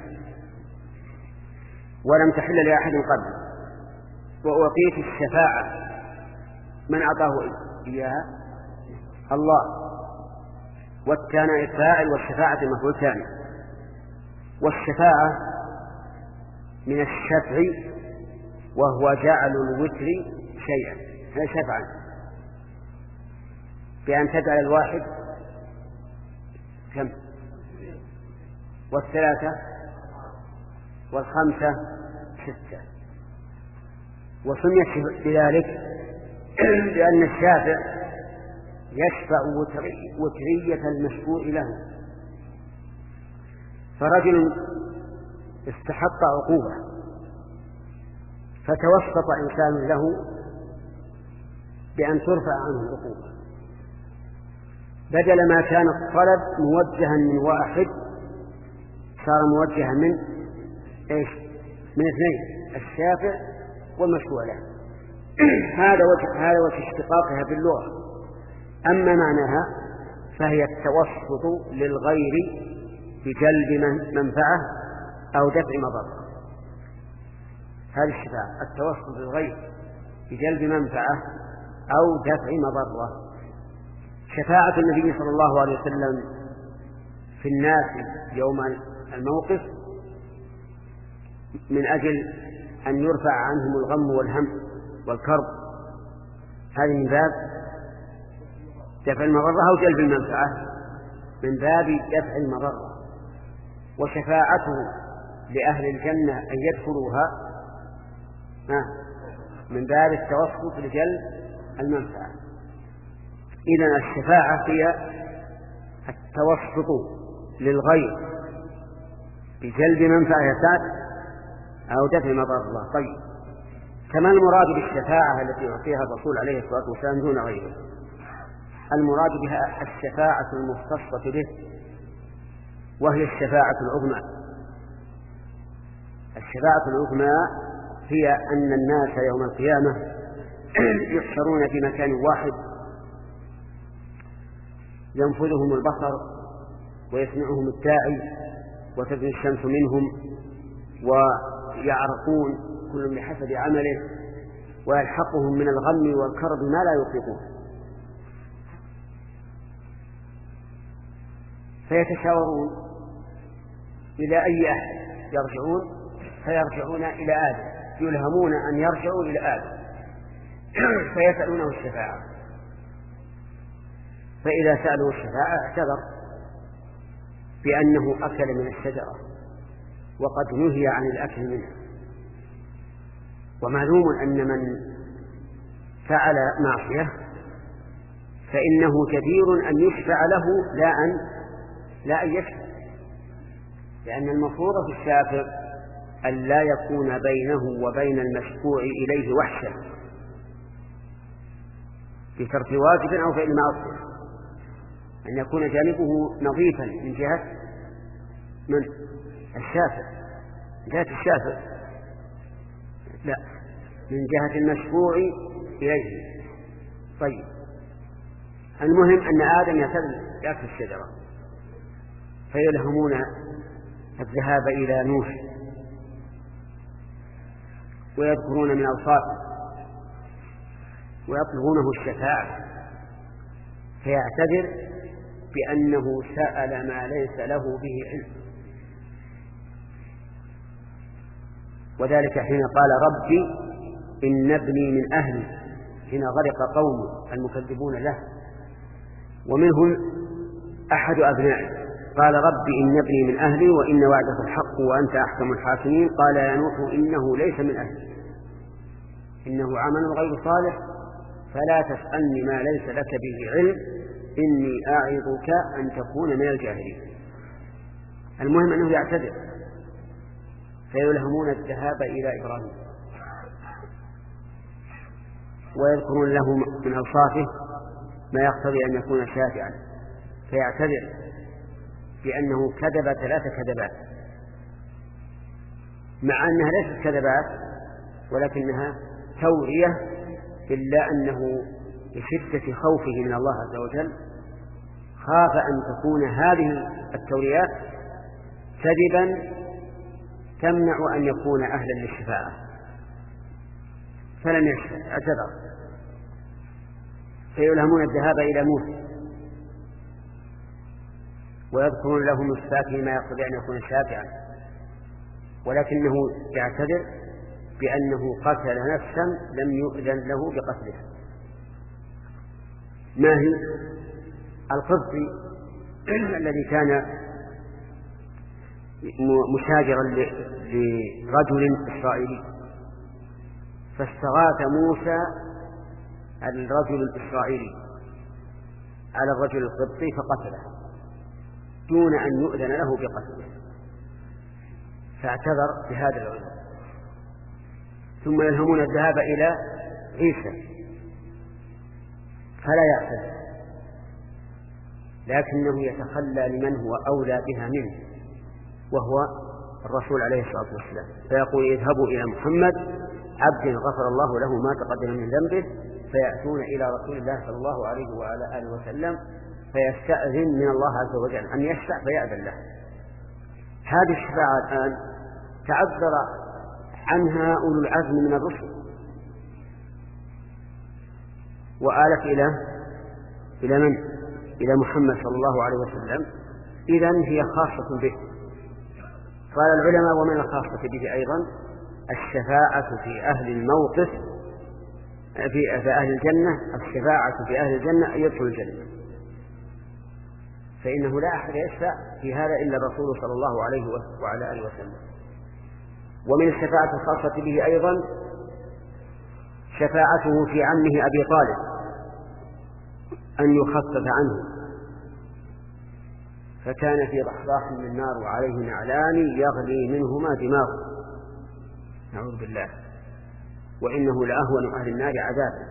ولم تحل لأحد قبل. وأعطيت الشفاعة، من أعطاه إياها؟ الله، والثاني الفاعل والشفاعة المفعول ثاني. والشفاعة من الشفع وهو جعل الوتر شيئا، هذا شفعا، بأن تجعل الواحد كم؟ والثلاثة والخمسة ستة. وسميت بذلك لأن الشافع يشفع وترية المشفوع له. فرجل استحق عقوبة فتوسط إنسان له بأن ترفع عنه العقوبة، بدل ما كان الطلب موجها من واحد صار موجها من إيش؟ من اثنين، الشافع والمشفوع له. هذا وجه هذا وجه اشتقاقها باللغة. أما معناها فهي التوسط للغير بجلب منفعة أو دفع مضرة. هذه الشفاعة التوسط للغير بجلب منفعة أو دفع مضرة. شفاعة النبي صلى الله عليه وسلم في الناس يوم الموقف من أجل أن يرفع عنهم الغم والهم والكرب، هذه من باب دفع المضرة أو جلب المنفعة، من باب دفع المضرة. وشفاعته لأهل الجنة أن يدخلوها من باب التوسط لجلب المنفعة. إذن الشفاعة هي التوسط للغير بجلب منفعة أو دفع مضرة. طيب، كما المراد بالشفاعة التي يعطيها الرسول عليه الصلاة والسلام دون غيره، المراد بها الشفاعة المختصة به، وهي الشفاعة العظمى. الشفاعة العظمى هي أن الناس يوم القيامة يحشرون في مكان واحد ينفذهم البصر ويسمعهم الداعي وتدنو الشمس منهم ويعرقون كل بحسب عمله ويلحقهم من الغم والكرب ما لا يطيقون، فيتشاورون إلى أي أحد يرجعون، فيرجعون إلى آدم، يلهمون أن يرجعوا إلى آدم فيسألونه الشفاعة. فإذا سألوا الشفاعة اعتذر بأنه أكل من الشجرة وقد نهي عن الأكل منها. ومعلوم أن من فعل معصية فإنه جدير أن يشفع له لا أن لا أن يشفع، لأن المفروض في الشافع أن لا يكون بينه وبين المشفوع إليه وحشة في ترك واجب أو فعل معصية، أن يكون جانبه نظيفا من جهة من الشافع، من جهة الشافع لا، من جهة المشفوع إليه. طيب، المهم أن آدم يأكل الشجرة فيلهمون الذهاب إلى نوح ويذكرون من أوصافه ويطلبونه الشفاعة، فيعتذر بأنه سأل ما ليس له به علم. وذلك حين قال ربي إن ابني من أهلي، حين غرق قومه المكذبون له ومنهم أحد أبنائه، قال ربي إن ابني من أهلي وإن وعدك الحق وأنت أحكم الحاكمين. قال يا نوح إنه ليس من أهلي إنه عمل غير صالح فلا تسألني ما ليس لك به علم إني أعظك أن تكون من الجاهلين. المهم أنه يعتذر، فيلهمون الذهاب إلى إبراهيم ويذكرون له من أوصافه ما يقتضي أن يكون شافعا، فيعتذر بأنه كذب ثلاث كذبات، مع أنها ليست كذبات ولكنها تورية، إلا أنه بشدة خوفه من الله عز وجل خاف أن تكون هذه التوريات كذبا تمنع أن يكون أهلا للشفاعة، فلم يشفع، اعتذر. فيلهمون الذهاب إلى موسى ويذكرون له من صفاته ما يقتضي أن يكون شافعا، ولكنه يعتذر بأنه قتل نفسا لم يؤذن له بقتلها. ما هي؟ القبطي الذي كان مشاجرا لرجل إسرائيلي فاستغاث موسى الرجل الإسرائيلي على الرجل القبطي فقتله دون أن يؤذن له بقتله، فاعتذر بهذا العذر، ثم يلهمون الذهاب إلى عيسى فلا يعتذر، لكنه يتخلى لمن هو أولى بها منه وهو الرسول عليه الصلاة والسلام، فيقول اذهبوا إلى محمد عبد غفر الله له ما تقدم من ذنبه، فيأتون إلى رسول الله صلى الله عليه وعلى آله وسلم فيستأذن من الله عز وجل أن يشفع فيأذن له. هذه الشفاعة الآن تعذر عنها أولو العزم من الرسل وآلت إلى إلى من؟ إلى محمد صلى الله عليه وسلم، إذن هي خاصة به. قال العلماء ومن الخاصة به أيضا الشفاعة في أهل الموقف في أهل الجنة، الشفاعة في أهل الجنة أن يدخل الجنة، فإنه لا أحد يشفع في هذا إلا الرسول صلى الله عليه وعلى آله وسلم. ومن الشفاعة الخاصة به أيضا شفاعته في عمه أبي طالب أن يخفف عنه، فكان في ضحضاح من النار وعليه نعلان يغلي منهما دماغه، نعوذ بالله، وإنه لأهون أهل النار عذابا،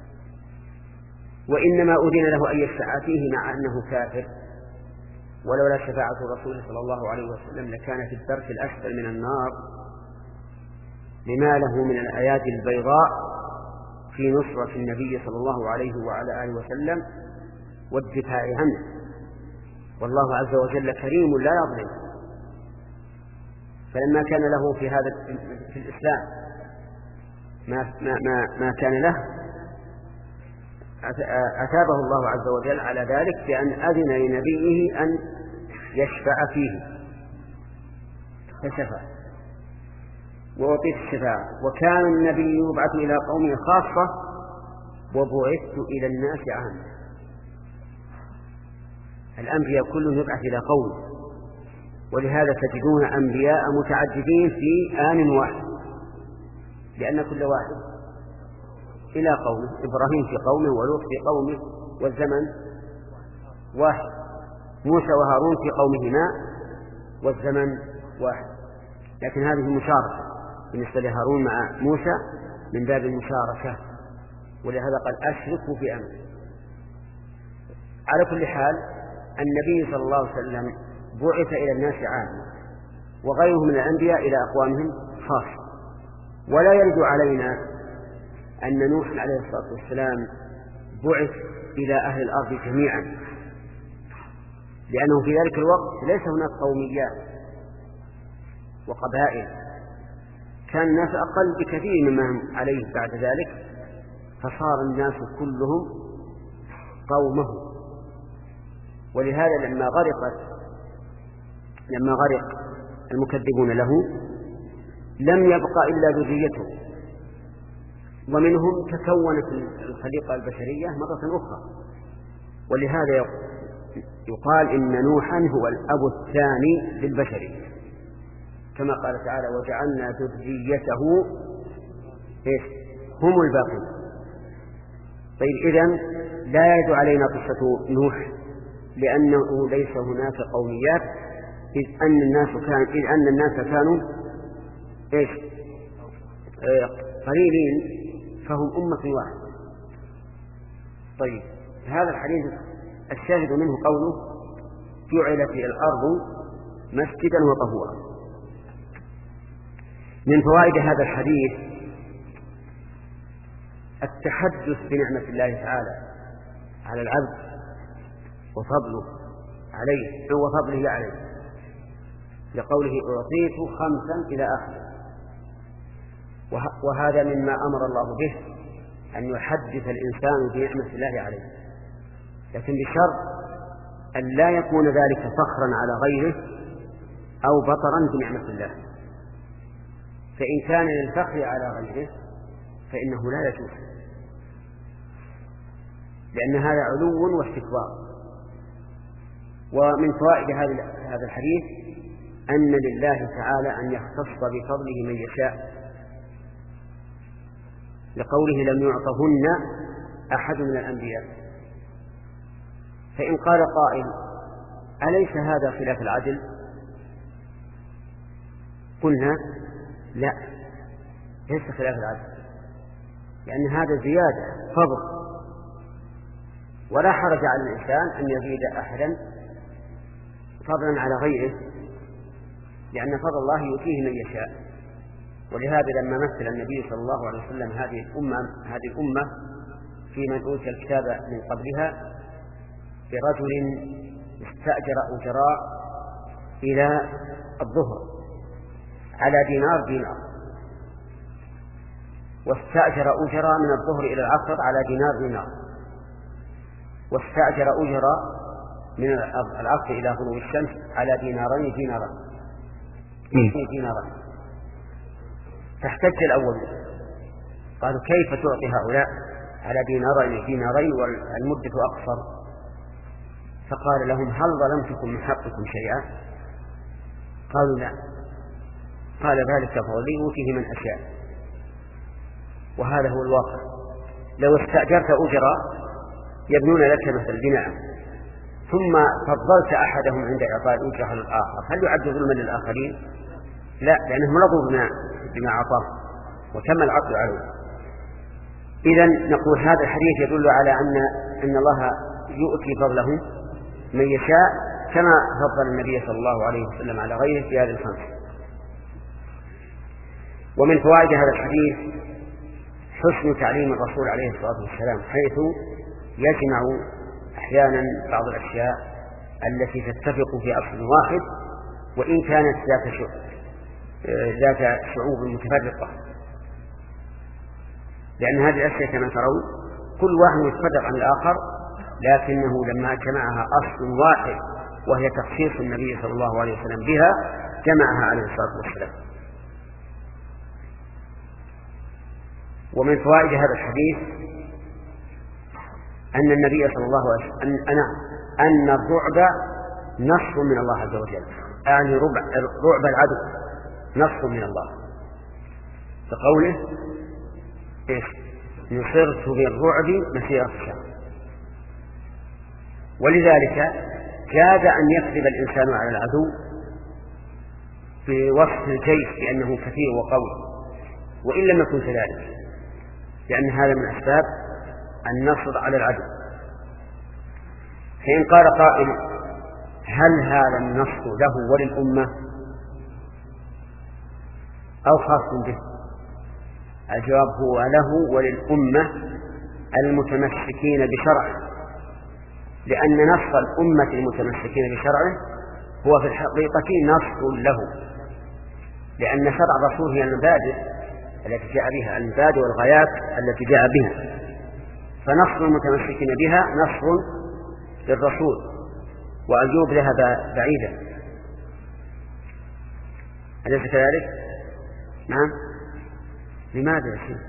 وإنما أذن له أن يشفع فيه مع أنه كافر، ولولا شفاعة الرسول صلى الله عليه وسلم لكان في الدرك الأسفل من النار، لما له من الآيات البيضاء في نصرة النبي صلى الله عليه وعلى آله وسلم والدفاع عنه، والله عز وجل كريم لا يظلم. فلما كان له في هذا في الإسلام ما, ما, ما, ما كان له أثابه الله عز وجل على ذلك بأن أذن لنبيه أن يشفع فيه فشفع وأعطيت الشفاعة. وكان النبي يبعث إلى قومه خاصة وبعثت إلى الناس عامة. الأنبياء كلهم يبعث إلى قوم، ولهذا تجدون أنبياء متعددين في آن واحد، لأن كل واحد إلى قومه، إبراهيم في قومه ولوط في قومه والزمن واحد، موسى وهارون في قومهما والزمن واحد، لكن هذه مشاركة بالنسبة لهارون مع موسى من باب المشاركة، ولهذا قال أشركوا في أمر. على كل حال النبي صلى الله عليه وسلم بعث إلى الناس عامة، وغيره من الأنبياء إلى أقوامهم خاصة. ولا يرد علينا أن نوح عليه الصلاة والسلام بعث إلى أهل الأرض جميعا، لأنه في ذلك الوقت ليس هناك قوميات وقبائل، كان الناس أقل بكثير مما هم عليه بعد ذلك، فصار الناس كلهم قومه. ولهذا لما غرقت لما غرق المكذبون له لم يبقى إلا ذريته، ومنهم تكونت الخليقة البشرية مرة أخرى. ولهذا يقال إن نوحا هو الأب الثاني للبشرية، كما قال تعالى وجعلنا ذريته هم الباقين. طيب إذن لا يرد علينا قصة نوح، لأنه ليس هناك قوميات، إذ أن الناس كان إذ أن الناس كانوا إيش قليلين فهم أمة واحدة. طيب هذا الحديث الشاهد منه قوله جعلت الأرض مسجدا وطهورا. من فوائد هذا الحديث التحدث بنعمة الله تعالى على العبد وفضله عليه وفضله عليه، لقوله أعطيت خمسا إلى آخره. وهذا مما أمر الله به أن يحدث الإنسان بنعمة الله عليه، لكن بشرط أن لا يكون ذلك فخرا على غيره أو بطرا بنعمة الله. فإن كان للفخر على غيره فإنه لا يجوز، لأن هذا علو واستكبار. ومن فوائد هذا الحديث أن لله تعالى أن يختص بفضله من يشاء، لقوله لم يعطهن أحد من الأنبياء. فإن قال قائل أليس هذا خلاف العدل؟ قلنا لا، ليس خلاف العدل، لأن هذا زيادة فضل، ولا حرج على الإنسان أن يزيد أحدا فضلا على غيره، لأن فضل الله يؤتيه من يشاء. ولهذا لما مثل النبي صلى الله عليه وسلم هذه الأمة هذه الأمة في من أوتي الكتاب من قبلها برجل استأجر أجراء إلى الظهر على دينار دينار، واستأجر أجراء من الظهر إلى العصر على دينار دينار، واستأجر أجراء من العصر إلى غروب الشمس على دينارين دينارين دينارين. فاحتج الأول، قالوا كيف تعطي هؤلاء على دينارين دينارين والمدة أقصر؟ فقال لهم هل ظلمتكم من حقكم شيئا؟ قالوا لا. قال ذلك فضلي أوتيه من أشاء. وهذا هو الواقع. لو استأجرت أجراء يبنون لك مثل بناء ثم فضلت أحدهم عند إعطاء الأجرة على الآخر، هل يعد ظلما للآخرين؟ لا، لأنهم رضوا بما بما أعطاه وتم العقد عليه. إذن نقول هذا الحديث يدل على أن أن الله يؤتي فضله من يشاء كما فضل النبي صلى الله عليه وسلم على غيره في هذه الخمس. ومن فوائد هذا الحديث حسن تعليم الرسول عليه الصلاة والسلام، حيث يجمع أحيانا بعض الأشياء التي تتفق في أصل واحد وإن كانت ذات ذات شعوب متفرقة، لأن هذه الأشياء كما ترون كل واحد يتفرق عن الآخر، لكنه لما جمعها أصل واحد وهي تخصيص النبي صلى الله عليه وسلم بها جمعها عليه الصلاة والسلام. ومن فوائد هذا الحديث أن النبي صلى الله عليه وسلم أن, أن الرعب نصر من الله عز وجل، يعني رعب العدو نصر من الله، فقوله إيش نصرت بالرعب مسيرة الشهر. ولذلك جاز أن يكذب الإنسان على العدو بوصف الجيش بأنه كثير وقوي وإن لم يكن كذلك، لأن هذا من أسباب النصر على العدو. فإن قال قائل هل هذا النصر له وللأمة أو خاص به؟ الجواب هو له وللأمة المتمسكين بشرعه، لأن نصر الأمة المتمسكين بشرعه هو في الحقيقة نصر له، لأن شرع الرسول هي المبادئ التي جاء بها، المبادئ والغايات التي جاء بها، فنصر المتمسكين بها نصر للرسول وأجوب لها بعيدا. أليس كذلك؟ نعم. لماذا يا شيخ؟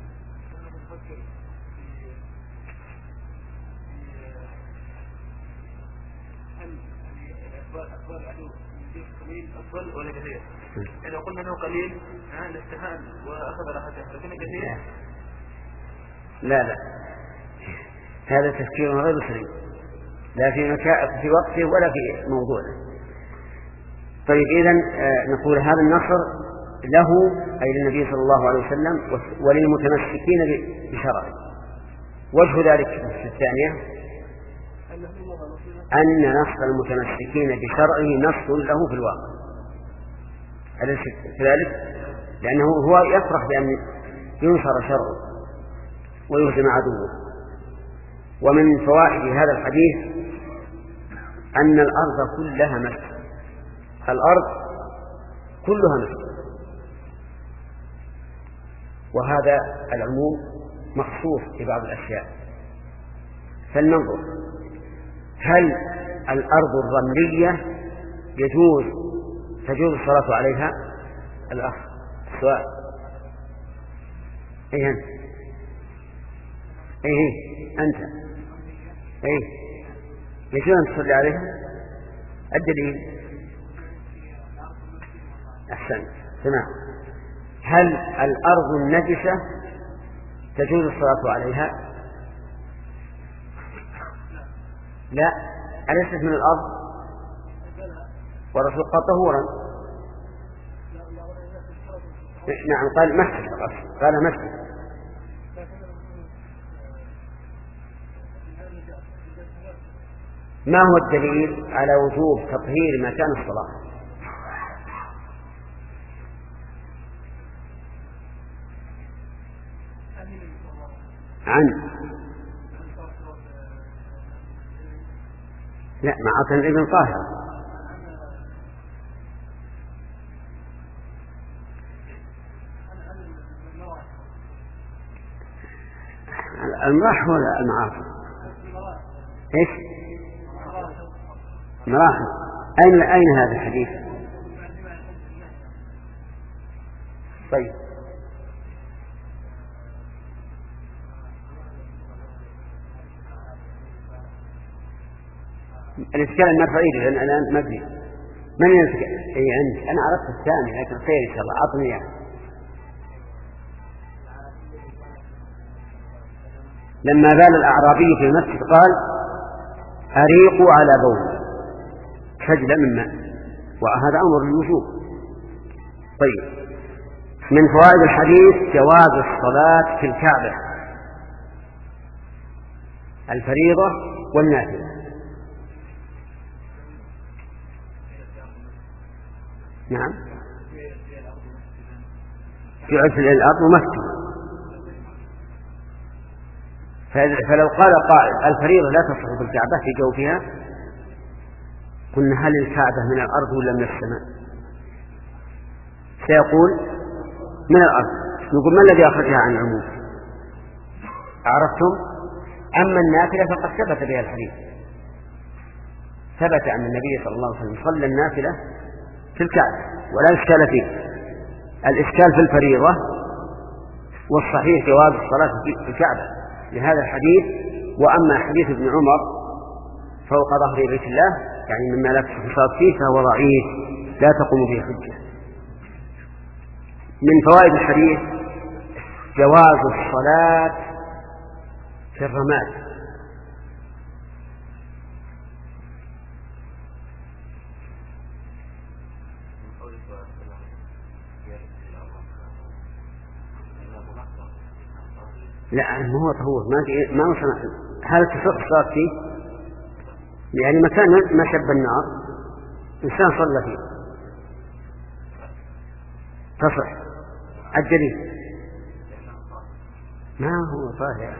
أفضل ولا كثير؟ إذا قلنا أنه قليل الاستهان وأخذ راحته، لكن كثير لا لا، هذا تفكير غير سليم، لا في مكان في وقته ولا في موضوعه. طيب إذن نقول هذا النصر له أي للنبي صلى الله عليه وسلم وللمتمسكين بشرعه. وجه ذلك في الثانية أن نصر المتمسكين بشرعه نصر له في الواقع، أليس كذلك؟ لأنه هو يفرح بأن ينصر شرعه ويهزم عدوه. ومن فوائد هذا الحديث أن الأرض كلها مسجد، الأرض كلها مسجد، وهذا العموم مخصوص ببعض الأشياء. فلننظر هل الأرض الرملية يجوز تجوز الصلاة عليها؟ الأخ السؤال أي أنت أي أنت أي يجوز أن تصلي عليها؟ الدليل أحسن تمام. هل الأرض النجسة تجوز الصلاة عليها؟ لا، أليست من الأرض؟ والرسول قال طهورا. نعم قال مسجد، قال مسجد. ما هو الدليل على وجوب تطهير مكان الصلاة؟ عن لا معاصم ابن طاهر. المراح ولا المعاصم؟ ايش مراحل؟ أين أين هذا الحديث؟ طيب الإشكال أن نرفع إيده لأن الآن ما أدري من ينسك. أي عندي أنا عرفت الثاني لكن خير إن شاء الله أعطني إياه. لما بال الأعرابي في المسجد قال أريقوا على بول سجل من ماء، وهذا أمر الوجوب. طيب من فوائد الحديث جواز الصلاة في الكعبة، الفريضة والنافلة. نعم جعلت الأرض مسجدا، فلو قال قائل الفريضة لا تصح في الكعبة في جوفها قلنا هل الكعبة من الأرض ولا من السماء؟ سيقول من الأرض. نقول ما الذي أخرجها عن العموم؟ عرفتم؟ أما النافلة فقد ثبت بها الحديث، ثبت عن النبي صلى الله عليه وسلم صلى النافلة في الكعبة ولا إشكال فيه. الإشكال في الفريضة، والصحيح جواز الصلاة في الكعبة لهذا الحديث. وأما حديث ابن عمر فوق ظهر بيت الله يعني مما لا تصح الصلاة فيه فهو ضعيف لا تقوم به حجة. من فوائد الحديث جواز الصلاة في الرماد. لا ما هو طهور ما ما وصل. هل تصح الصلاة فيه؟ يعني مكان ما شب النار إنسان صلى فيه تصح. الدليل ما هو طاهر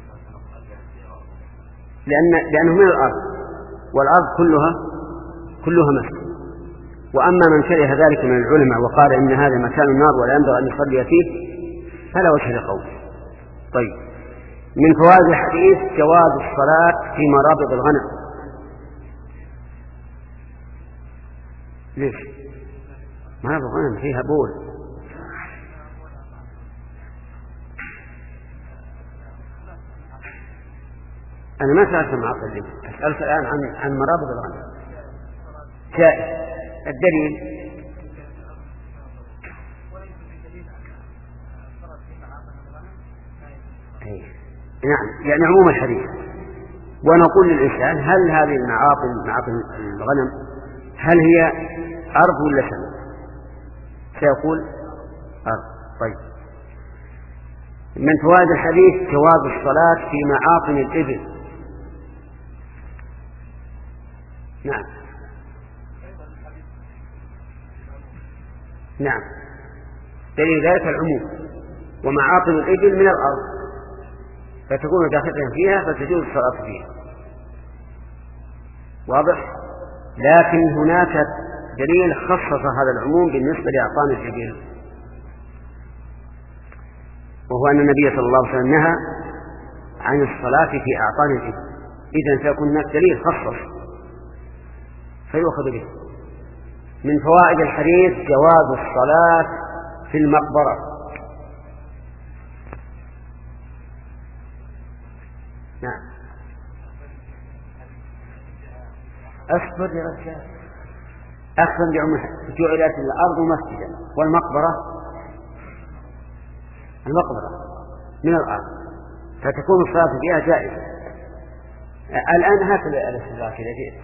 لأن لأنه من الأرض، والأرض كلها كلها مسجد. وأما من كره ذلك من العلماء وقال إن هذا مكان النار ولا ينبغي أن يصلي فيه فلا وجه لقوله. طيب من فوائد الحديث جواز الصلاة في مرابض الغنم. ليش؟ مرابض الغنم فيها بول. أنا ما سألت معاصر لي، أسألت الآن عن عن مرابض الغنم. جائز. الدليل نعم يعني عموم الحديث. ونقول للإنسان هل هذه المعاطن معاطن الغنم هل هي أرض ولا سماء؟ سيقول أرض. طيب من فوائد الحديث جواز الصلاة في معاطن الإبل. نعم نعم دليل ذلك العموم. ومعاطن الإبل من الأرض فتكون داخلة فيها فتجوز الصلاة فيها. واضح؟ لكن هناك دليل خصص هذا العموم بالنسبة لأعطان الإبل، وهو أن النبي صلى الله عليه وسلم نهى عن الصلاة في أعطان الإبل. إذن فيكون هناك دليل خصص فيؤخذ به. من فوائد الحديث جواز الصلاة في المقبرة. نعم أصبر يا رجال أخذا بعمر جعلت الأرض مسجدا والمقبرة المقبرة من الأرض، فتكون الصلاة فيها جائزة. الآن هكذا الاستدراك إذا جئت.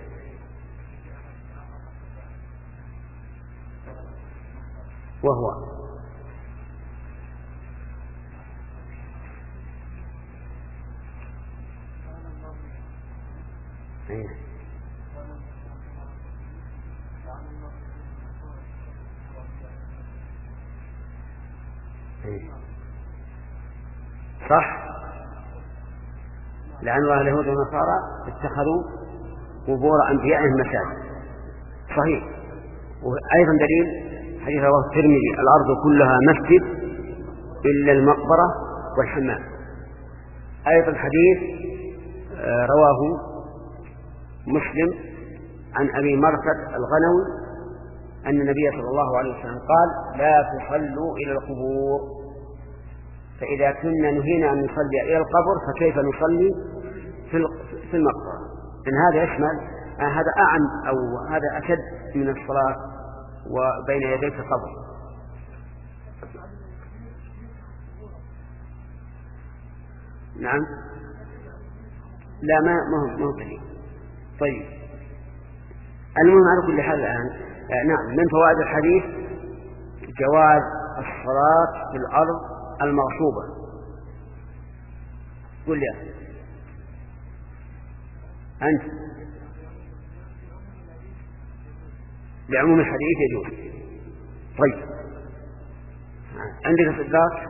وهو أيه. أيه. صح. لعن الله اليهود والنصارى اتخذوا قبور أنبيائهم مساجد. صحيح. وأيضا دليل حديث رواه الترمذي: الأرض كلها مسجد إلا المقبرة والحمام. أيضا حديث رواه مسلم عن أبي مرثد الغنوي أن النبي صلى الله عليه وسلم قال: لا تصلوا إلى القبور، فإذا كنا نهينا أن نصلي إلى القبر فكيف نصلي في المقبرة؟ إن هذا يشمل هذا أعم أو هذا أشد من الصلاة وبين يديك القبر. نعم. لا ما ما هو دليل. طيب المهم على كل حال الآن نعم من فوائد الحديث جواز الصلاة في الأرض المغصوبة. قل يا أنت لعموم الحديث يجوز. طيب عندك استدراك؟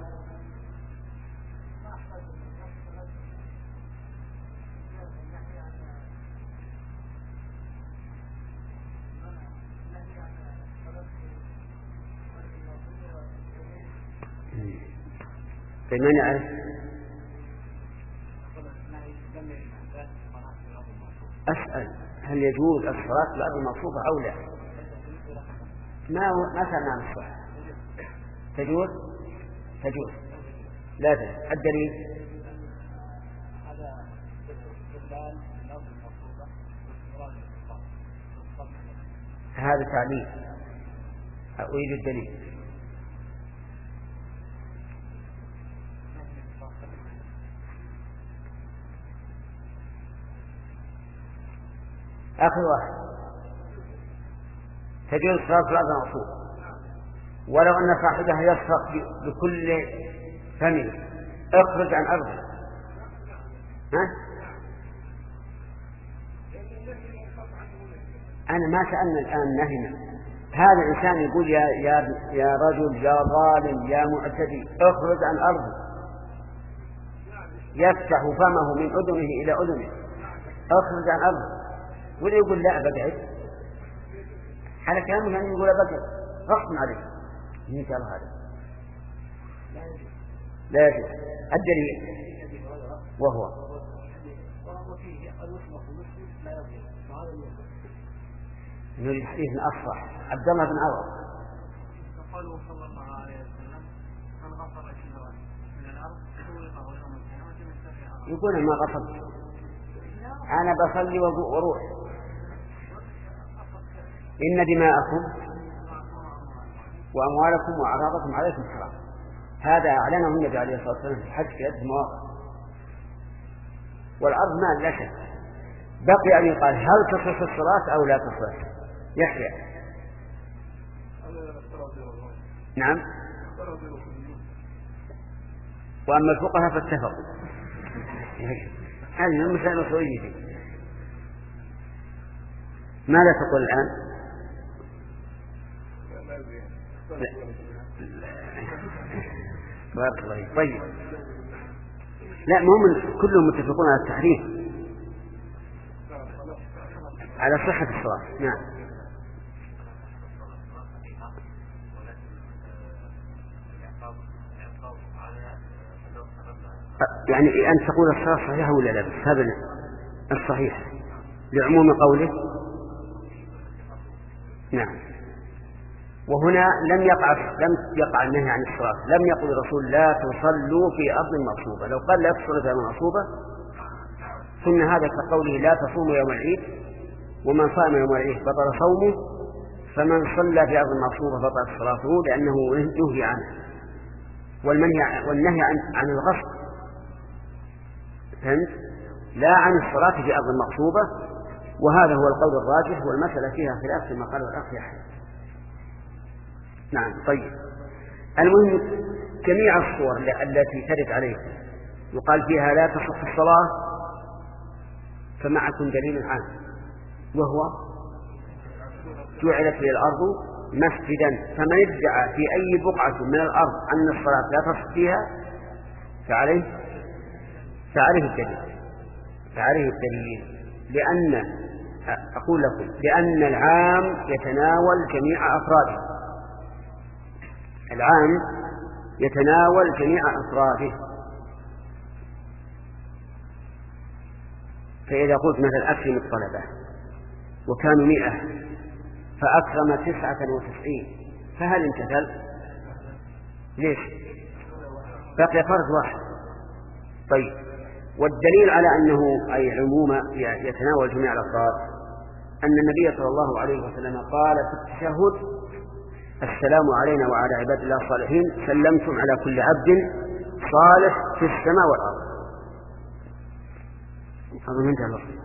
من يعرف؟ أسأل هل يجوز الصلاة في الأرض المغصوبة أو لا؟ ما ما كان عن الصحة. تجوز؟ تجوز. لا تجوز. الدليل هذا تعليل. أريد الدليل. آخر واحد تجوز الصلاة في الأرض المغصوبة ولو أن صاحبها يصرخ بكل فمه: اخرج عن أرضه. ها؟ أنا ما سألنا الآن نهينا. هذا الإنسان يقول يا يا يا رجل يا ظالم يا معتدي اخرج عن أرضه، يفتح فمه من أذنه إلى أذنه: اخرج عن أرضه. ولا يقول لا بقعد، على كلامه يعني يقول بقعد غصب عليه. إن شاء الله هذا لا يجوز. الدليل وهو نريد حديث أصح عبد الله بن عوض قالوا صلى الله عليه وسلم: من غفر الشهوات من الأرض خلقه يوم القيامة من سبع. يقول ما غفرت، أنا بصلي وروح. إن دماءكم وأموالكم وأعراضكم عليكم حرام. هذا أعلنه النبي عليه الصلاة والسلام في الحج في عدة مواقع. والأرض مال لا شك. بقي أن يقال هل تصح الصلاة أو لا تصح؟ يحيى. نعم. وأما الفقهاء فاتفقوا. هذه المسائل الأصولية. ماذا تقول الآن؟ بارك الله. طيب لا مهم كلهم متفقون على التحريم على صحة الصلاة. نعم. يعني أن تقول الصلاة صحيحة ولا لا؟ بس هذا الصحيح لعموم قوله. نعم. وهنا لم يقع لم يقع النهي عن الصلاة. لم يقل الرسول لا تصلوا في أرض مغصوبة. لو قال لا تصلوا في أرض مغصوبة ثم هذا كقوله لا تصوموا يوم العيد، ومن صام يوم العيد بطل صومه، فمن صلى في أرض مغصوبة بطلت صلاته لأنه نهي عنه. والمنهي والنهي عن عن الغصب، فهمت؟ لا عن الصلاة في أرض مغصوبة، وهذا هو القول الراجح، والمسألة فيها خلاف كما قال الأخ يحيى. نعم. طيب، المهم جميع الصور التي ترد عليه يقال فيها لا تصح الصلاة، فمعكم دليل عام، وهو جعلت لي الأرض مسجدا، فمن ادعى في أي بقعة من الأرض أن الصلاة لا تصح فيها فعليه فعليه الدليل فعليه الدليل لأن أقول لكم لأن العام يتناول جميع أفراده، العام يتناول جميع أفراده. فإذا قلت مثل أكرم الطلبة وكانوا مئة فأكرم تسعة وتسعين، فهل امتثل؟ ليش؟ بقي فرد واحد. طيب، والدليل على أنه أي عموما يتناول جميع الأفراد أن النبي صلى الله عليه وسلم قال في التشهد: السلام علينا وعلى عباد الله الصالحين، سلمتم على كل عبد صالح في السماء والأرض. أظن انتهى الوقت.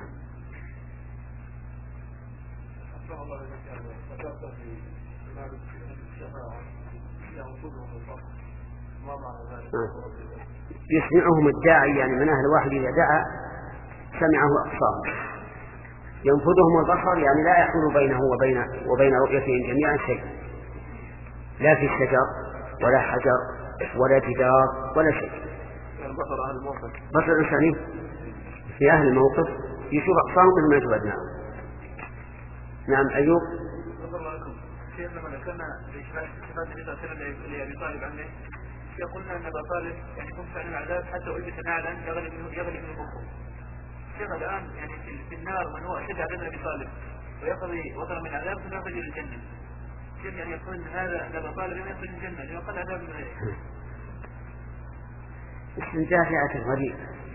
يسمعهم الداعي، يعني من أهل واحد إذا دعا سمعه أقصاه. ينفذهم البصر، يعني لا يحول بينه وبين وبين رؤيتهم جميعا شيء، لا في الشجر ولا حجر ولا جدار ولا شيء. البصر أهل الموقف، بصر إنساني في أهل الموقف يشوف أقصاهم مثل ما يشوف أبنائهم. نعم. أيوب. لما ذكرنا صفات النبي صلى الله عليه وسلم لأبي طالب عنه، قلنا أن أبا طالب يعني كنت عن العذاب حتى ألبس نعلا يغلب منه يغلب منه بكم. شيخ الآن يعني في النار من هو أشد عذاب أبي طالب ويقضي وطن من العذاب ثم يخرج إلى الجنة. كيف يعني يقول أن هذا أبا طالب يخرج الجنة لأنه قل عذاب من غيره؟ استنتاج غريب.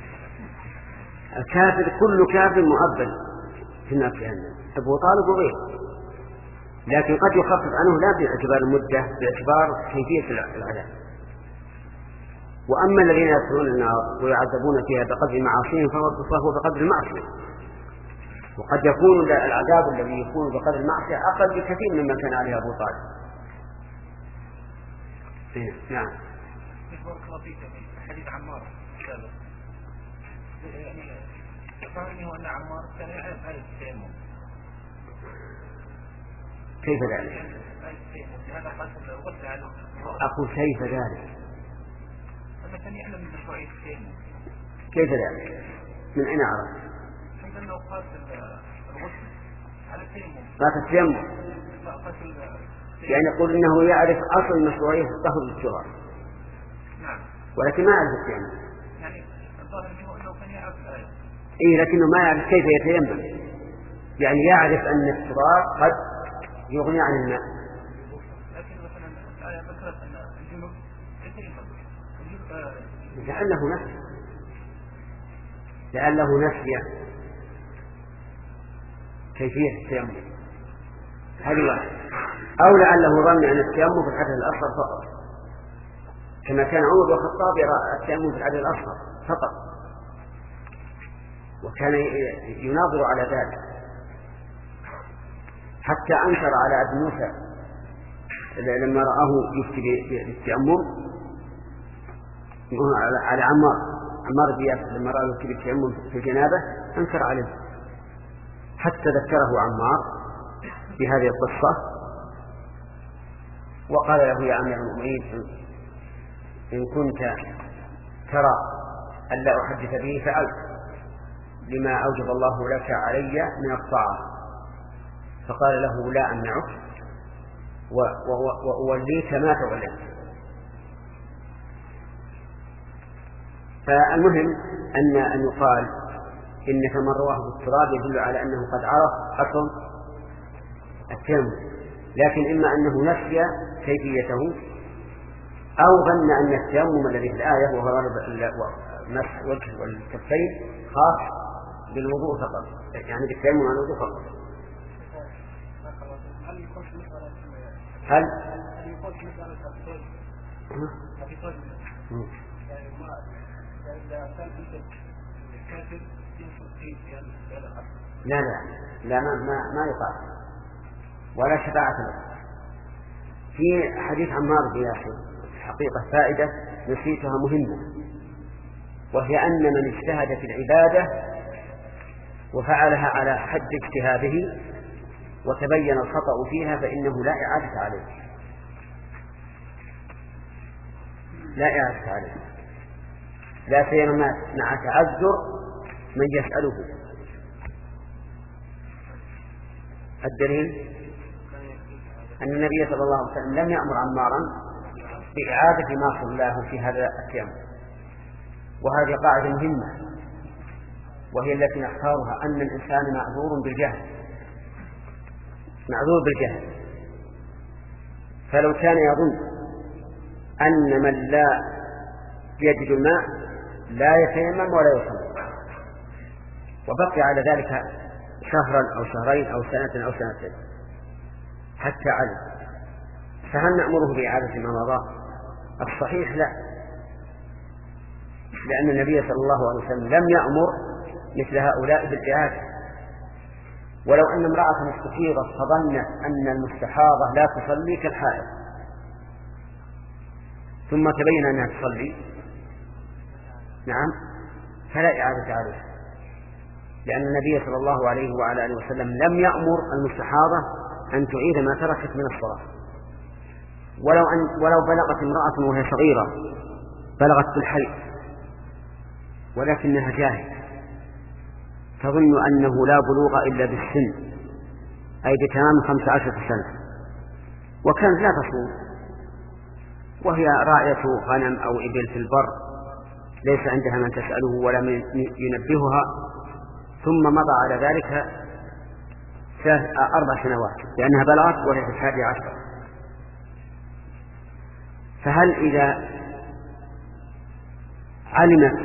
الكافر كل كافر مؤبد في النار جهنم، أبو طالب وغيره، لكن قد يخفف عنه لا باعتبار المدة، باعتبار كيفية العذاب. وأما الذين يدخلون النار ويعذبون فيها بقدر معاصيهم فهو بقدر المعصية، وقد يكون العذاب الذي يكون بقدر المعصية أقل بكثير مما كان عليه أبو طالب. نعم. حديث عمار يعني فهمني أن عمار كان يعرف هذا التيمم. كيف ذلك؟ أقول كيف ذلك؟ كان يعلم من مشروعية التيمم. كيف ذلك؟ من أين عرف؟ حيث أنه قاس الغسل على التيمم. قاس التيمم. يعني يقول إنه يعرف أصل مشروعية الطهر للصغار. نعم. ولكن ما يعرف التيمم. يعني الظاهر أنه كان يعرف الآية. إيه، لكنه ما يعرف كيف يتيمم. يعني يعرف أن التراب قد يغني عن الماء. لكن مثلا الآية ذكرت أن الجنوب يتيمم. لعله نسي لعله نسي كيفية التيمم، هذه واحد. أو لعله ظن أن التيمم في الحدث الأصغر فقط، كما كان عمر بن الخطاب يرى التيمم في الحدث الأصغر فقط، وكان يناظر على ذلك حتى أنكر على أبي موسى لما رآه يفتي بالتيمم، على عمار عمار بن ياسر لما رأى يفتي بالتيمم في الجنابة أنكر عليه، حتى ذكره عمار بهذه القصة وقال له: يا أمير المؤمنين، إن كنت ترى أن لا أحدث به فعلت لما أوجب الله لك علي من الطاعة. فقال له: لا أمنعك وأوليك ما توليت. فالمهم أن أن يقال إن فمن رواه بالتراب يدل على أنه قد عرف أصل التيمم، لكن إما أنه نسي كيفيته أو ظن أن التيمم الذي في الآية وهو مسح الوجه والكفين خاص بالوضوء فقط، يعني بالتيمم عن الوضوء فقط. هل في طالب يعني ما إذا كان أنت الكاتب ينصب فيه يعني لا لا لا ما ما, ما يقع ولا شفاعة له. في حديث عمار بن ياسر حقيقة فائدة نسيتها مهمة، وهي أن من اجتهد في العبادة وفعلها على حد اجتهاده وتبين الخطأ فيها فإنه لا إعادة عليه، لا إعادة عليه، لا سيما مع تعذر من يسأله. الدليل أن النبي صلى الله عليه وسلم لم يأمر عمارا بإعادة ما صلاه في هذا التيمم، وهذه قاعدة مهمة وهي التي نختارها، أن الإنسان معذور بالجهل، معذور بالجهل. فلو كان يظن أن من لا يجد الماء لا يتيمم ولا يصلي وبقي على ذلك شهرا أو شهرين أو سنة أو سنتين حتى علم، فهل نأمره بإعادة ما مضى؟ الصحيح لا، لأن النبي صلى الله عليه وسلم لم يأمر مثل هؤلاء بالإعادة. ولو أن امرأة استفيضت فظنت أن المستحاضة لا تصلي كالحائض ثم تبين أنها تصلي، نعم، فلا إعادة عليها، لأن النبي صلى الله عليه وعلى آله وسلم لم يأمر المستحاضة أن تعيد ما تركت من الصلاة. ولو, أن ولو بلغت امرأة وهي صغيرة بلغت بالحيض ولكنها جاهلة تظن أنه لا بلوغ إلا بالسن، أي بتمام خمس عشرة سنة، وكانت لا تصوم وهي راعية غنم أو إبل في البر ليس عندها من تسأله ولا من ينبهها، ثم مضى على ذلك أربع سنوات لأنها بلغت وهي في الحادي عشر. فهل إذا علمت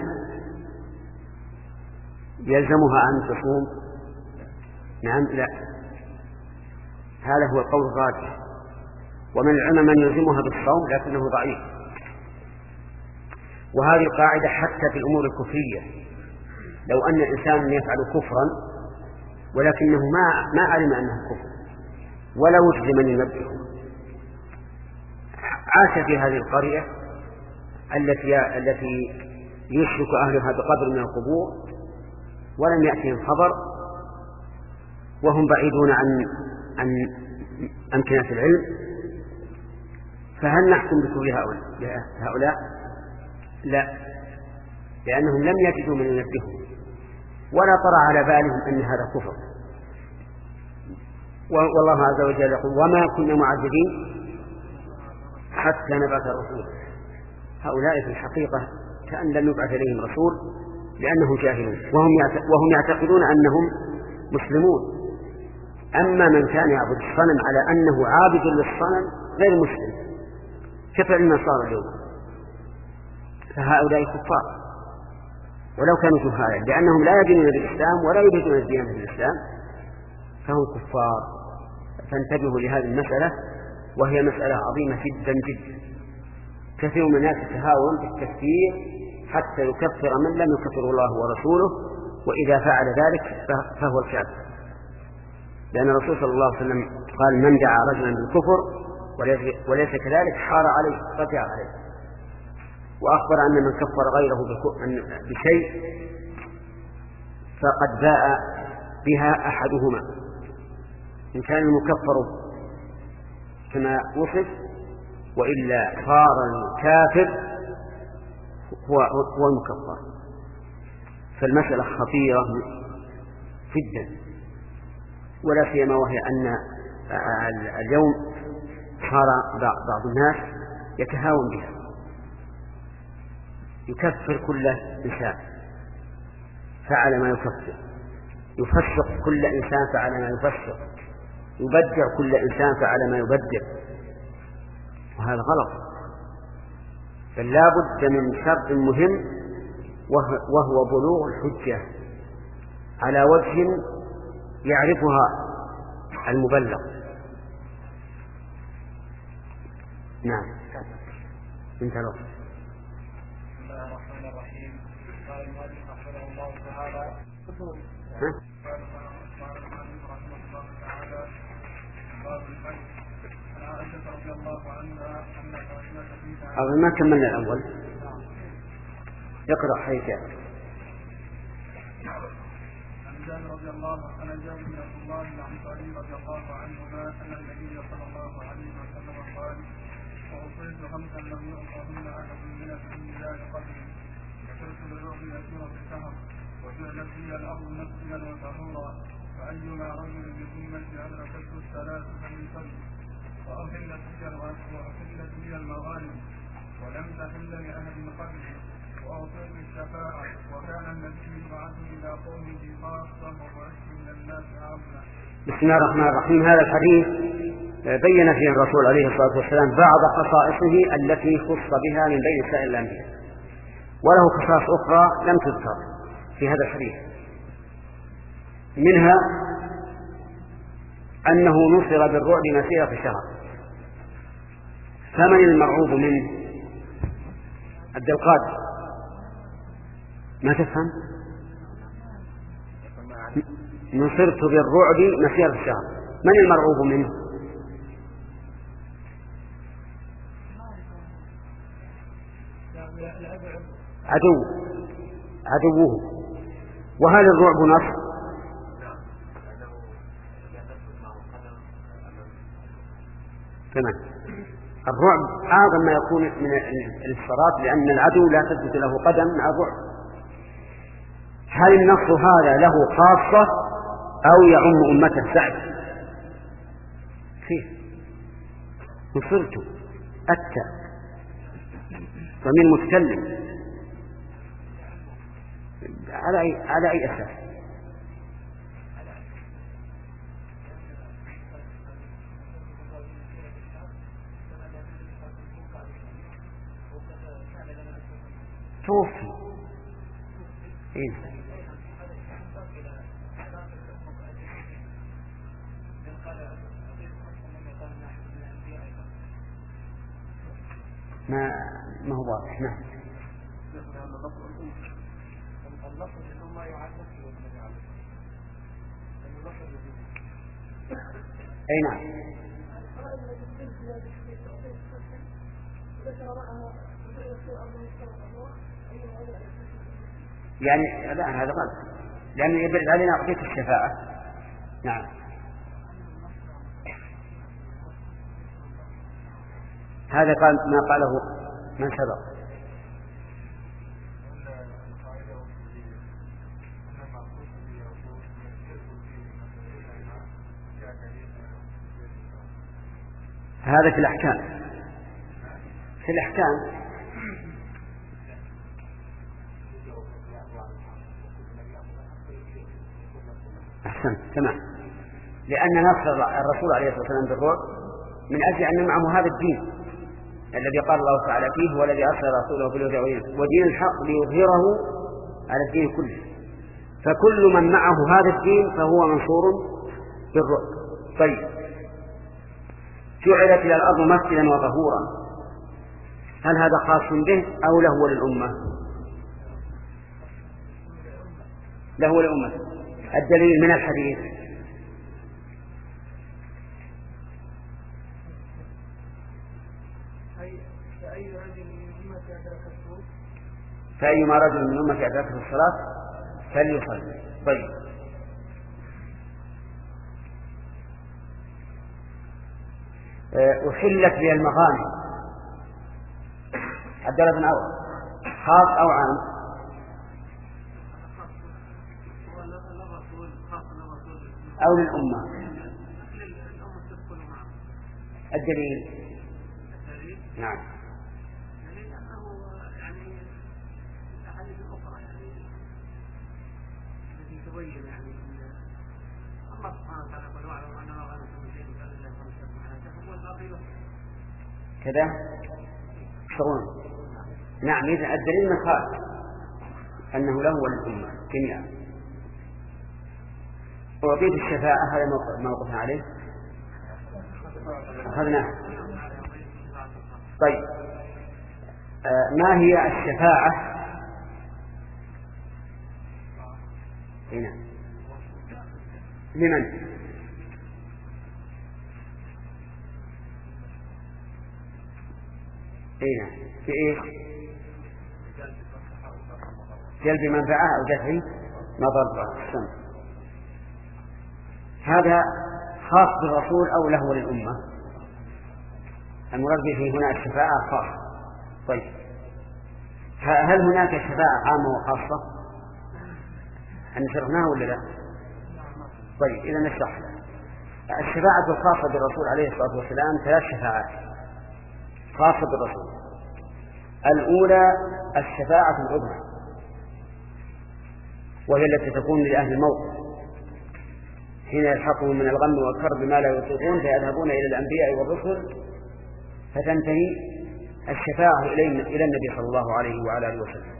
يلزمها أن تصوم؟ نعم لا، هذا هو القول الراجح، ومن العلماء من يلزمها بالصوم لكنه ضعيف. وهذه القاعدة حتى في الأمور الكفرية، لو أن الإنسان يفعل كفرا ولكنه ما ما علم أنه كفر ولا وجد من ينبهه، عاش في هذه القرية التي التي يشرك أهلها بقدر من القبور ولم يأتهم خبر وهم بعيدون عن عن أمكنة العلم، فهل نحكم بكفر هؤلاء؟ لا، لأنهم لم يجدوا من ينبههم ولا طرأ على بالهم أن هذا كفر. والله عز وجل يقول: وما كنا معذبين حتى نبعث رسولا. هؤلاء في الحقيقة كأن لم يبعث إليهم رسول لأنهم جاهلون وهم وهم يعتقدون أنهم مسلمون. أما من كان يعبد الصنم على أنه عابد للصنم غير مسلم كفعل النصارى اليوم، فهؤلاء كفار ولو كانوا جهالا، لأنهم لا يدينون بالإسلام ولا يريدون الديانة بالإسلام فهم كفار. فانتبهوا لهذه المسألة، وهي مسألة عظيمة جدا جدا. كثير من الناس يتهاون بالتكفير حتى يكفر من لم يكفره الله ورسوله، وإذا فعل ذلك فهو الكافر، لأن الرسول صلى الله عليه وسلم قال: من دعا رجلا بالكفر وليس كذلك حار عليه رجع عليه. وأخبر أن من كفر غيره بشيء فقد باء بها أحدهما، إن كان المكفر كما وصف وإلا صار الكافر هو هو المكفر. فالمسألة خطيرة جدا، ولا سيما وهي أن اليوم صار بعض الناس يتهاون بها، يكفر كل إنسان فعل ما يكفر، يفسق كل إنسان فعل ما يفسق، يبدع كل إنسان فعل ما يبدع، وهذا غلط. بل لا بد من شرط مهم وهو بلوغ الحجة على وجه يعرفها المبلغ. نعم. انتهى الوقت. بسم الله الرحمن الرحيم. قال المؤلف رحمه الله تعالى ها؟ قال المؤلف رحمه الله تعالى باب الحج عن عائشة رضي الله عنها أن فاطمة بنت أظن ما كملنا الأول. يقرأ حيث عن جابر رضي الله عنه أن جابر بن عبد الله الأنصاري رضي الله عنهما أن النبي صلى الله عليه وسلم قال: وأوصيت خمسا لم يعطهن أحد من الأنبياء قبلي، وصرت بالرعب يسير في الشهر، وجعلت لي الأرض مسجدا وطهورا، فأيما رجل بذمتي أدركته الثلاث فليصلي، وأحلت وأحلت لي المغانم ولم تحل لأحد قبلي، وأعطيت الشفاعة، وكان النبي يبعث إلى قومه خاصة وبعثت إلى الناس عامة. بسم الله الرحمن الرحيم. هذا الحديث بين فيه الرسول عليه الصلاة والسلام بعض خصائصه التي خص بها من بين سائر الأنبياء، وله خصائص أخرى لم تذكر في هذا الحديث، منها أنه نصر بالرعب مسيرة شهر. فمن المرعوب منه؟ عبد القادر ما تفهم؟ نصرت بالرعب مسيرة الشهر، من المرعوب منه؟ عدو عدوه. وهل الرعب نصر؟ تمام. الرعب أعظم ما يكون من الانتصارات، لأن العدو لا تثبت له قدم مع الرعب. هل النصر هذا له خاصة أو يعم أمته سعد؟ كيف؟ نصرت أتى ضمير متكلم على أي على أي أساس؟ توفي. إيه؟ ما ما هو واضح. نعم. أي نعم. يعني لا هذا غلط، لأنه يبرد علينا أعطيك الشفاعة. نعم. هذا قال ما قاله من سبق. هذا في الأحكام. في الأحكام أحسن. تمام. لأن نصر الرسول عليه الصلاة والسلام بالرعب من أجل أن معه هذا الدين الذي قال الله تعالى فيه: هو الذي أرسل رسوله بالهدى ودين الحق ليظهره على الدين كله. فكل من معه هذا الدين فهو منصور بالرعب. طيب، جعلت إلى الأرض مسجدا وطهورا، هل هذا خاص به أو له وللأمة؟ له وللأمة. الدليل من الحديث: فأيما رجل من أمتي أدركته الصلاة فليصلي. طيب، أحلت لي المغانم، عبد الله بن عوف، خاص أو عام؟ أو للأمة؟ الدليل؟ نعم. كذا شرون. نعم. إذا الدليل من خالد أنه له وللأمة جميعا. أعطيت الشفاعة، هذا موقفنا عليه أخذناه. طيب، ما هي الشفاعة؟ هنا لمن؟ هنا في إيه؟ جلب منفعة أو دفع مضرة. هذا خاص بالرسول أو له وللأمة؟ المراد به هنا الشفاعة خاصة. طيب هل هناك شفاعة عامة وخاصة؟ أن شرحناها ولا لا؟ طيب إذا نشرح. الشفاعة الخاصة بالرسول عليه الصلاة والسلام ثلاث شفاعات خاصة بالرسول. الأولى الشفاعة العظمى، وهي التي تكون لأهل الموت حين يلحقهم من الغم والكرب ما لا يطيقون فيذهبون إلى الأنبياء والرسل فتنتهي الشفاعة إلى النبي صلى الله عليه وعلى آله وسلم.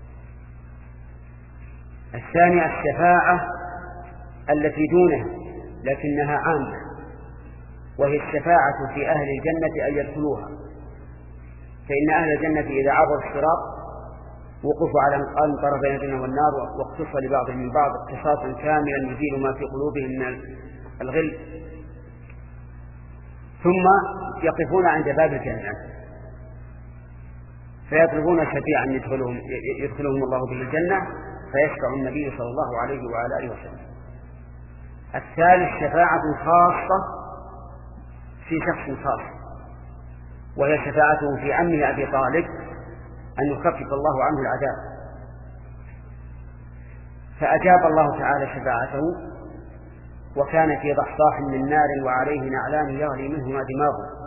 الثانية الشفاعة التي دونها لكنها عامة، وهي الشفاعة في أهل الجنة أن يدخلوها، فإن أهل الجنة إذا عبروا الصراط وقفوا على القنطرة بين الجنة والنار واقتص لبعضهم من بعض اقتصاصا كاملا يزيل ما في قلوبهم من الغل، ثم يقفون عند باب الجنة فيطلبون شفيعا يدخلهم, يدخلهم الله به الجنة فيشفع النبي صلى الله عليه وعلى آله وسلم. الثالث شفاعة خاصة في شخص خاص، وهي شفاعته في عمه أبي طالب أن يخفف الله عنه العذاب، فأجاب الله تعالى شفاعته وكان في ضحضاح من نار وعليه نعلان يغلي منهما دماغه.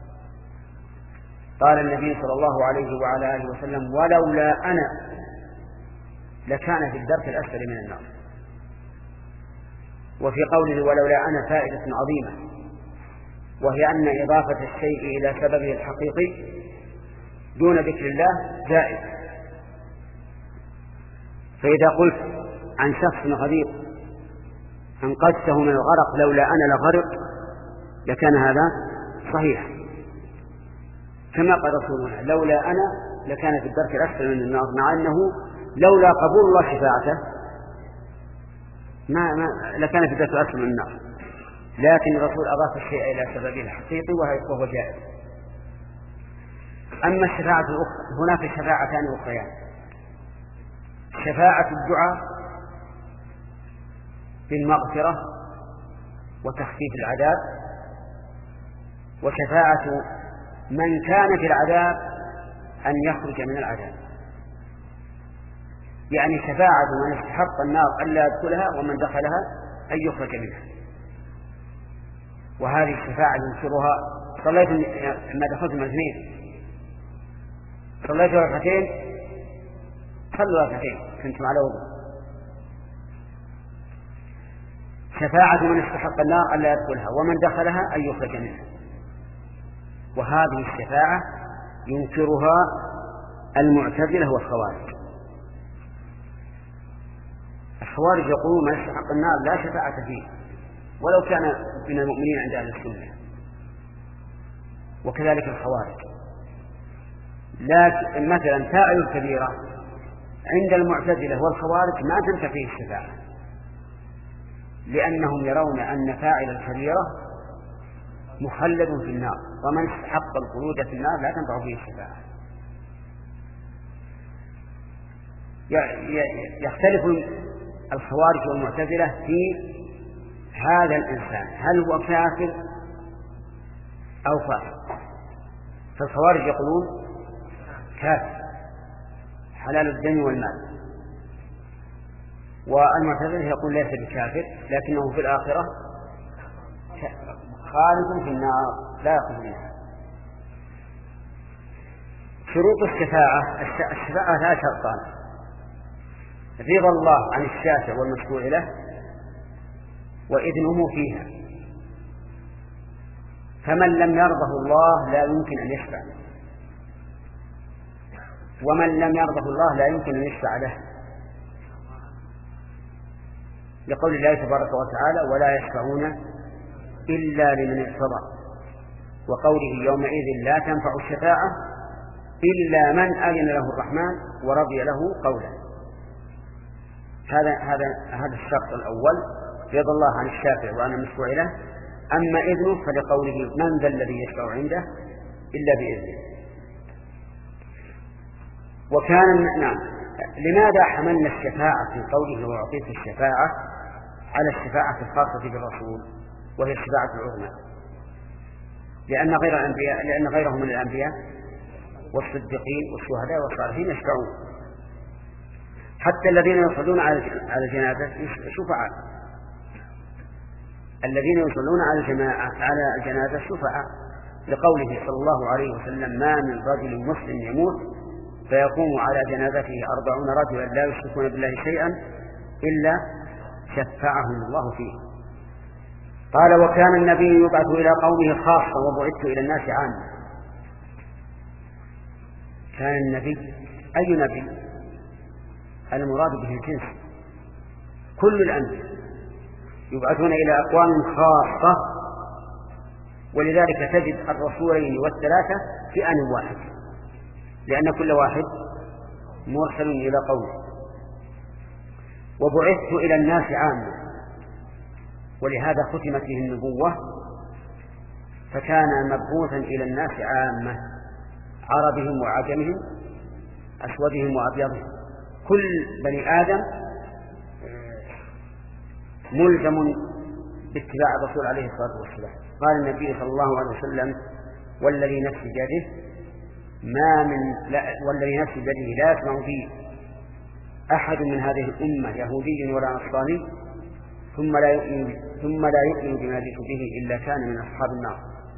قال النبي صلى الله عليه وعلى آله وسلم ولولا أنا لكان في الدرك الأسفل من النار. وفي قوله ولولا أنا فائدة عظيمة، وهي أن إضافة الشيء إلى سببه الحقيقي دون ذكر الله جائز. فإذا قلت عن شخص غريق أنقذته من الغرق لولا أنا لغرق لكان هذا صحيح، كما قال رسولنا لولا أنا لكان في الدرك الأسفل من النار، مع أنه لولا قبول الله شفاعته ما ما لكان في الدرك الأسفل من النار، لكن الرسول أضاف الشيء إلى سببه الحقيقي وهو جائز. أما الشفاعة الأخرى هناك شفاعتان أخريان: شفاعة الدعاء بالمغفرة وتخفيف العذاب، وشفاعة من كان في العذاب أن يخرج من العذاب، يعني شفاعة من استحق النار ألا يدخلها ومن دخلها أن يخرج منها. وهذه الشفاعة ينشرها صليت ما دخلت من الاثنين صليت ركعتين صلوا ركعتين كنتم على وضوء. شفاعة من استحق النار ألا يدخلها ومن دخلها أن يخرج منها. وهذه الشفاعة ينكرها المعتزلة والخوارج. الخوارج يقولون من استحق النار لا شفاعة فيه ولو كان من المؤمنين عند أهل السنة، وكذلك الخوارج. لكن مثلا فاعل الكبيرة عند المعتزلة والخوارج ما تنفع فيه الشفاعة، لأنهم يرون أن فاعل الكبيرة مخلد في النار، ومن استحق الخلود في النار لا تنفع فيه الشفاعة. يختلف الخوارج والمعتزلة في هذا الإنسان هل هو كافر أو فاسق. فالخوارج يقولون كافر حلال الدم والمال، والمعتزلة يقول ليس بكافر لكنه في الآخرة خالد في النار لا يخرج منها. شروط الشفاعة: الشفاعة لا شرطان: رضا الله عن الشافع والمشفوع له وإذنه فيها، فمن لم يرضه الله لا يمكن أن يشفع، ومن لم يرضه الله لا يمكن أن يشفع له، لقول الله تبارك وتعالى ولا يشفعون إلا لمن ارتضى، وقوله يومئذ لا تنفع الشفاعة إلا من أذن له الرحمن ورضي له قولا. هذا هذا هذا الشرط الأول، رضا الله عن الشافع وعن المشفوع له. أما إذنه فلقوله من ذا الذي يشفع عنده إلا بإذنه. وكان نعم لماذا حملنا الشفاعة في قوله وأعطيت الشفاعة على الشفاعة الخاصة بالرسول وهي الشفاعة العظمى؟ لأن غير الأنبياء لأن غيرهم من الأنبياء والصديقين والشهداء والصالحين يشفعون. حتى الذين يصلون على الجنازة شفعاء، الذين يصلون على الجماعة على الجنازة شفعاء، لقوله صلى الله عليه وسلم ما من رجل مسلم يموت فيقوم على جنازته أربعون رجلا لا يشركون بالله شيئا إلا شفعهم الله فيه. قال وكان النبي يبعث إلى قومه خاصة وبعثت إلى الناس عامة. كان النبي أي نبي؟ المراد به الجنس، كل الأنبياء يبعثون إلى أقوام خاصة، ولذلك تجد الرسولين والثلاثة في آن واحد، لأن كل واحد مرسل إلى قومه. وبعثت إلى الناس عامة، ولهذا ختمت به النبوة، فكان مبعوثا إلى الناس عامة، عربهم وعجمهم، أسودهم وأبيضهم، كل بني آدم ملزم باتباع الرسول عليه الصلاة والسلام. قال النبي صلى الله عليه وسلم والذي نفسي بيده ما من لا والذي نفسي بيده لا يسمع بي أحد من هذه الأمة يهودي ولا نصراني ثم لا يؤمن ثم لا يؤمن بما جئت به إلا كان من أصحاب النار.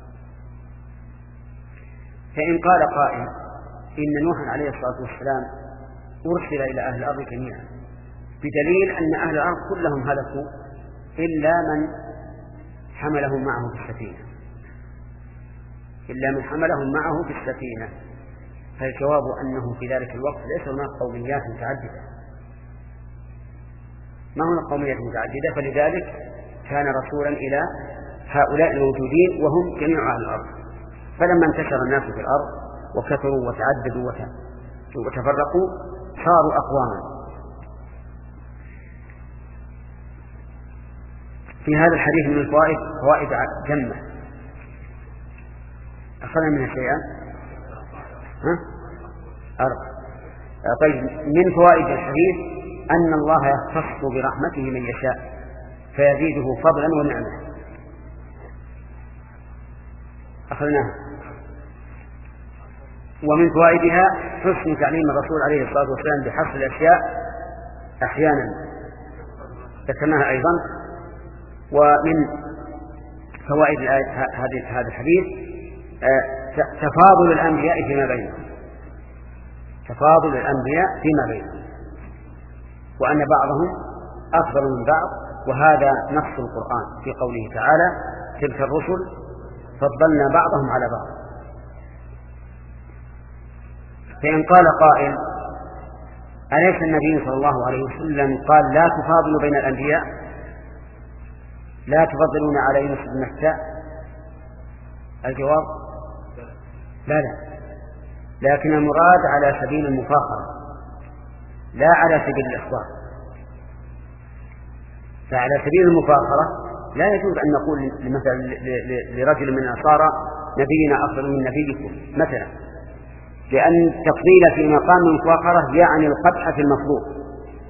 فإن قال قائل إن نوحا عليه الصلاة والسلام أرسل إلى أهل الأرض جميعا، بدليل أن أهل الأرض كلهم هلكوا إلا من حملهم معه في السفينة إلا من حملهم معه في السفينة فالجواب أنه في ذلك الوقت ليس هناك قوميات متعددة، ما هناك قوميات متعددة، فلذلك كان رسولا إلى هؤلاء الموجودين وهم جميع أهل الأرض. فلما انتشر الناس في الأرض وكثروا وتعددوا وتفرقوا صاروا أقواما. في هذا الحديث من الفوائد فوائد جمة أخذنا منها شيئا ها؟ أربع. طيب من فوائد الحديث أن الله يختص برحمته من يشاء فيزيده فضلا ونعمة، أخذناها. ومن فوائدها حسن تعليم الرسول عليه الصلاة والسلام بحصر الأشياء أحيانا ذكرناها أيضا. ومن فوائد هذا الحديث تفاضل الأنبياء فيما بينهم تفاضل الأنبياء فيما بينهم وأن بعضهم أفضل من بعض، وهذا نص القرآن في قوله تعالى تلك الرسل فضلنا بعضهم على بعض. فإن قال قائل أليس النبي صلى الله عليه وسلم قال لا تفاضلوا بين الأنبياء، لا تفضلون على يونس بن متى؟ الجواب لا لا، لكن المراد على سبيل المفاخرة لا على سبيل الإخبار. فعلى سبيل المفاخرة لا يجوز أن نقول مثلا لرجل من النصارى نبينا أفضل من نبيكم مثلا، لأن التفضيل في مقام المفاخرة يعني القدح في المفضول.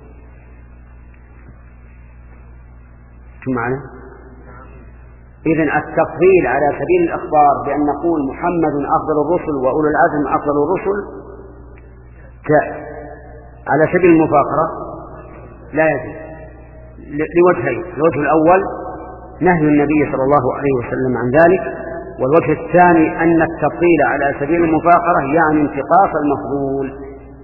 معنا؟ إذن التفضيل على سبيل الإخبار بأن نقول محمد أفضل الرسل وأولو العزم أفضل الرسل جائز. على سبيل المفاخرة لا يجوز لوجهين: الوجه الأول نهي النبي صلى الله عليه وسلم عن ذلك، والوجه الثاني أن التفضيل على سبيل المفاخرة يعني انتقاص المفضول،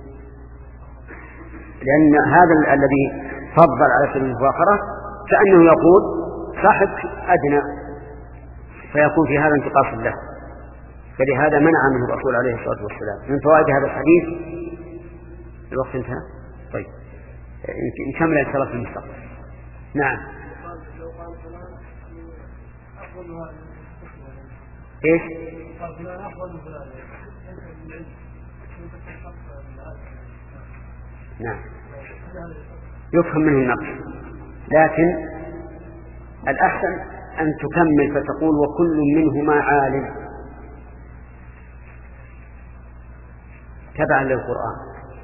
لأن هذا الذي فضل على سبيل المفاخرة كأنه يقول صاحب أدنى، فيكون في هذا انتقاص له، فلهذا منع منه الرسول عليه الصلاة والسلام. من فوائد هذا الحديث الوقت انتهى. طيب نكمل إن شاء الله في المستقبل. نعم. ايش؟ نعم يفهم منه النقص، لكن الأحسن أن تكمل فتقول وكل منهما عالم تبعا للقرآن.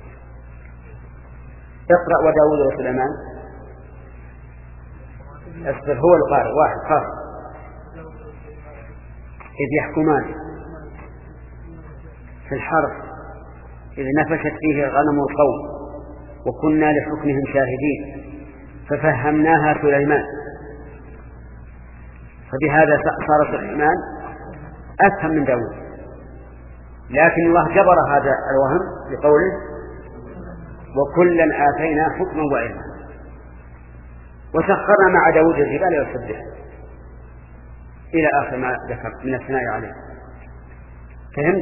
اقرأ وداود وسليمان. اصبر هو القارئ واحد خاص. إذ يحكمان في الحرث إذ نفشت فيه غنم القوم وكنا لحكمهم شاهدين ففهمناها سليمان، فبهذا صار سليمان أفهم من داود، لكن الله جبر هذا الوهم بقوله وكلا آتينا حكما وعلما وسخرنا مع داود الجبال يسبح إلى آخر ما ذكر من الثناء عليه. فهمت؟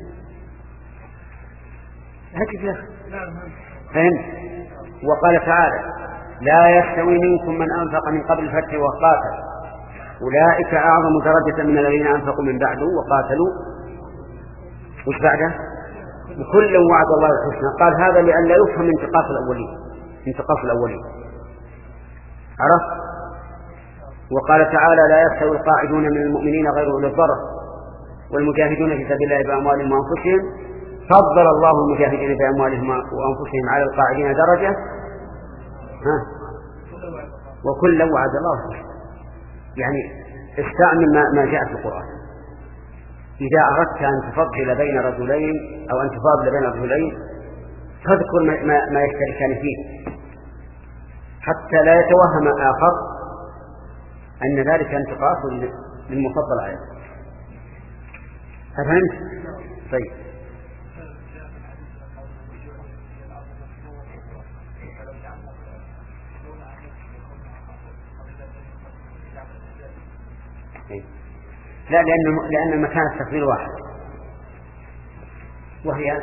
هكذا فهمت. وقال تعالى لا يستوي منكم من أنفق من قبل الفتح وقاتل أولئك أعظم درجة من الذين أنفقوا من بعد وقاتلوا. وش بعده؟ وكلا وعد الله الحسنى. قال هذا لأن لا يفهم انتقاص الأولين انتقاص الأولين عرف. وقال تعالى لا يستوي القاعدون من المؤمنين غير أولي الضرر والمجاهدون في سبيل الله بأموالهم وأنفسهم فضل الله المجاهدين بأموالهم وأنفسهم على القاعدين درجة ها وكلا وعد الله الحسنى. يعني استعمل ما, ما جاء في القرآن. إذا أردت أن تفضل بين رجلين أو أن تفاضل بين رجلين فاذكر ما, ما, ما يشتركان فيه حتى لا يتوهم آخر أن ذلك انتقاص للمفضل عليه. أفهمت؟ طيب لا لأن لأن مكان التفضيل واحد وهي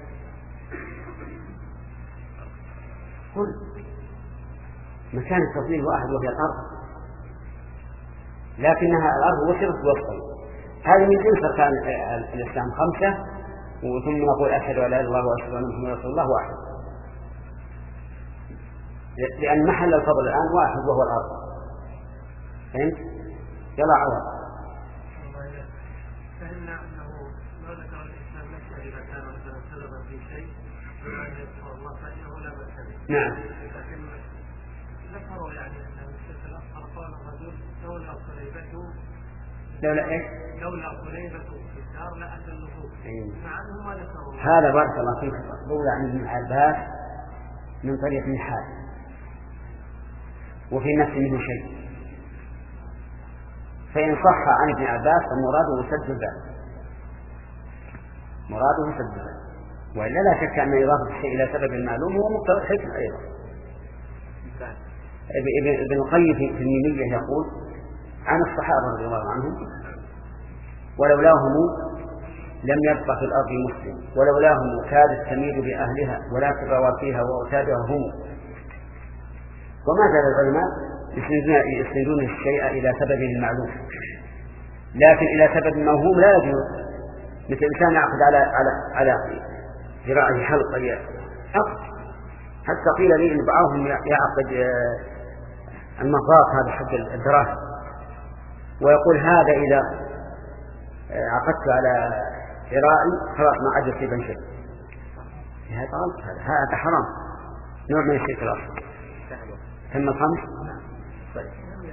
قل مكان التفضيل واحد وهي الأرض، لكنها الأرض وصلت وصفا. هذه من جنس أركان الإسلام خمسة وثم نقول أشهد أن لا إله إلا الله وأشهد أن محمدا رسول الله واحد، لأن محل الفضل الآن واحد وهو الأرض. فهمت؟ يلا عوض. فهمنا أنه ما ذكر الإسلام نفسه إذا كان مثلا سببا في شيء وما يذكر الله فإنه لا بأس به. نعم. لكن ذكروا يعني أن الشيخ الأصغر قال الرجل لولا صليبته لولا إيش؟ لولا صليبته في الدار لأتى النفوس. مع أنه ما ذكروا. هذا بارك الله فيك لولا عن ابن عباس من طريق النحاس وفي النفس منه شيء، فإن صح عن ابن عباس فمراده سد الباب مراده سد الباب، وإلا لا شك أن إضافة الشيء إلى سبب المعلوم هو مقتضى الحكمة أيضا. ابن القيم في الميمية يقول عن الصحابة رضي الله عنهم ولولاهم لم يبقى في الأرض مسلم ولولاهم كادت تميل بأهلها ولا تبوى فيها وأوتادها هم. وما زال العلماء يسندون الشيء إلى سبب المعلوم، لكن إلى سبب موهوم لا يجوز. مثل إنسان يعقد على على على ذراعه حلقة عقد، حتى قيل لي إن بعضهم يعقد المطاط هذا حق الدراهم ويقول هذا إذا عقدت على ذراعي خلاص ما عاد يصيب شيء. هذا غلط، هذا حرام، نوع من الشرك الأصغر. ثم الخمس. طيب.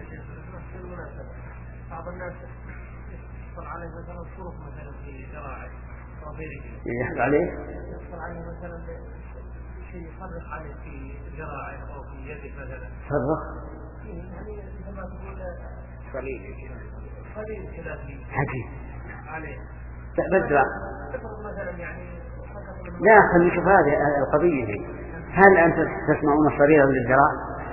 بعض الناس يحصل عليه مثلا الصروف مثلا في ذراعه يحصل عليه يحصل عليه مثلا شيء يصرخ عليه في ذراعه أو في يده مثلا صرخ يعني كما تقول صليب صليب كذا في عجيب عليه بدرع مثلا يعني لا خلينا نشوف هذه القضية دي. هل أنت تسمعون الصرير للذراع؟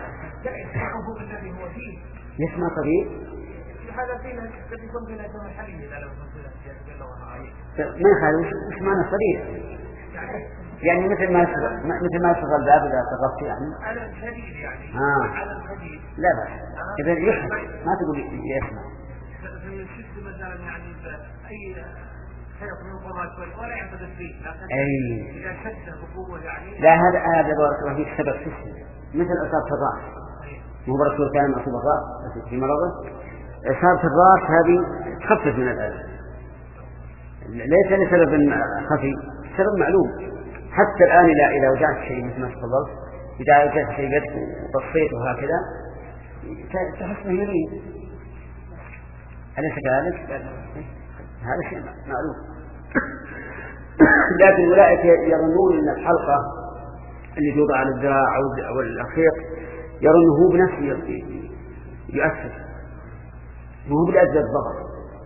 يسمع طبيب هذا فينا قد يكون فينا يكون حليم إذا لم يكن فينا ما يخالف. وش معنى صرير؟ يعني مثل ما مثل ما يشغل الباب إذا تغطي يعني على الحديد يعني آه. على الحديد لا بس إذا يحس ما تقول يسمع في الشد مثلا يعني أي أي. إذا شد ركوبه يعني لا هذا هذا بارك الله فيك سبب سهل مثل إصابة الرأس، مو برسول كان مصيب الرأس في مرضه، إصابة الرأس هذه تخفف من الألم، ليس لسبب خفي، سبب معلوم. حتى الآن إذا إذا وجعت شيء مثل ما تفضلت، إذا وجعت شيء بدك وبصيت وهكذا تحس به يريد، أليس كذلك؟ هذا شيء معلوم. لكن أولئك يظنون أن الحلقة اللي توضع على الذراع أو الأخيط يرونه بنفسه يؤثر، وهو بالأجل الضغط.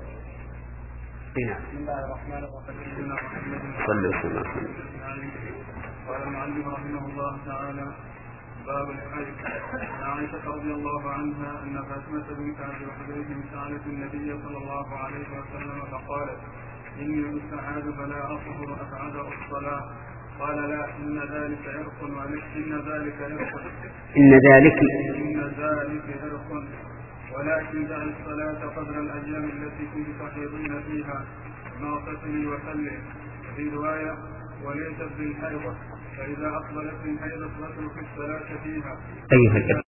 بسم الله الرحمن الرحيم. صلى الله عليه وسلم. قال المعلم رحمه الله تعالى: باب الحج. عن عائشة رضي الله عنها أن فاطمة بنت أبي حبيب سألت النبي صلى الله عليه وسلم فقالت: إني أستعاذ فلا أطهر أفعل الصلاة. قال: لا، إن ذلك عرق إن ذلك عرق إن ذلك إن ذلك عرق ولكن دع الصلاة قدر الأيام التي كنت تحيضين فيها، ما اغتسلي وسلم. في رواية: وليست بالحيضة، فإذا أقبلت الحيضة فاترك الصلاة فيها. أيها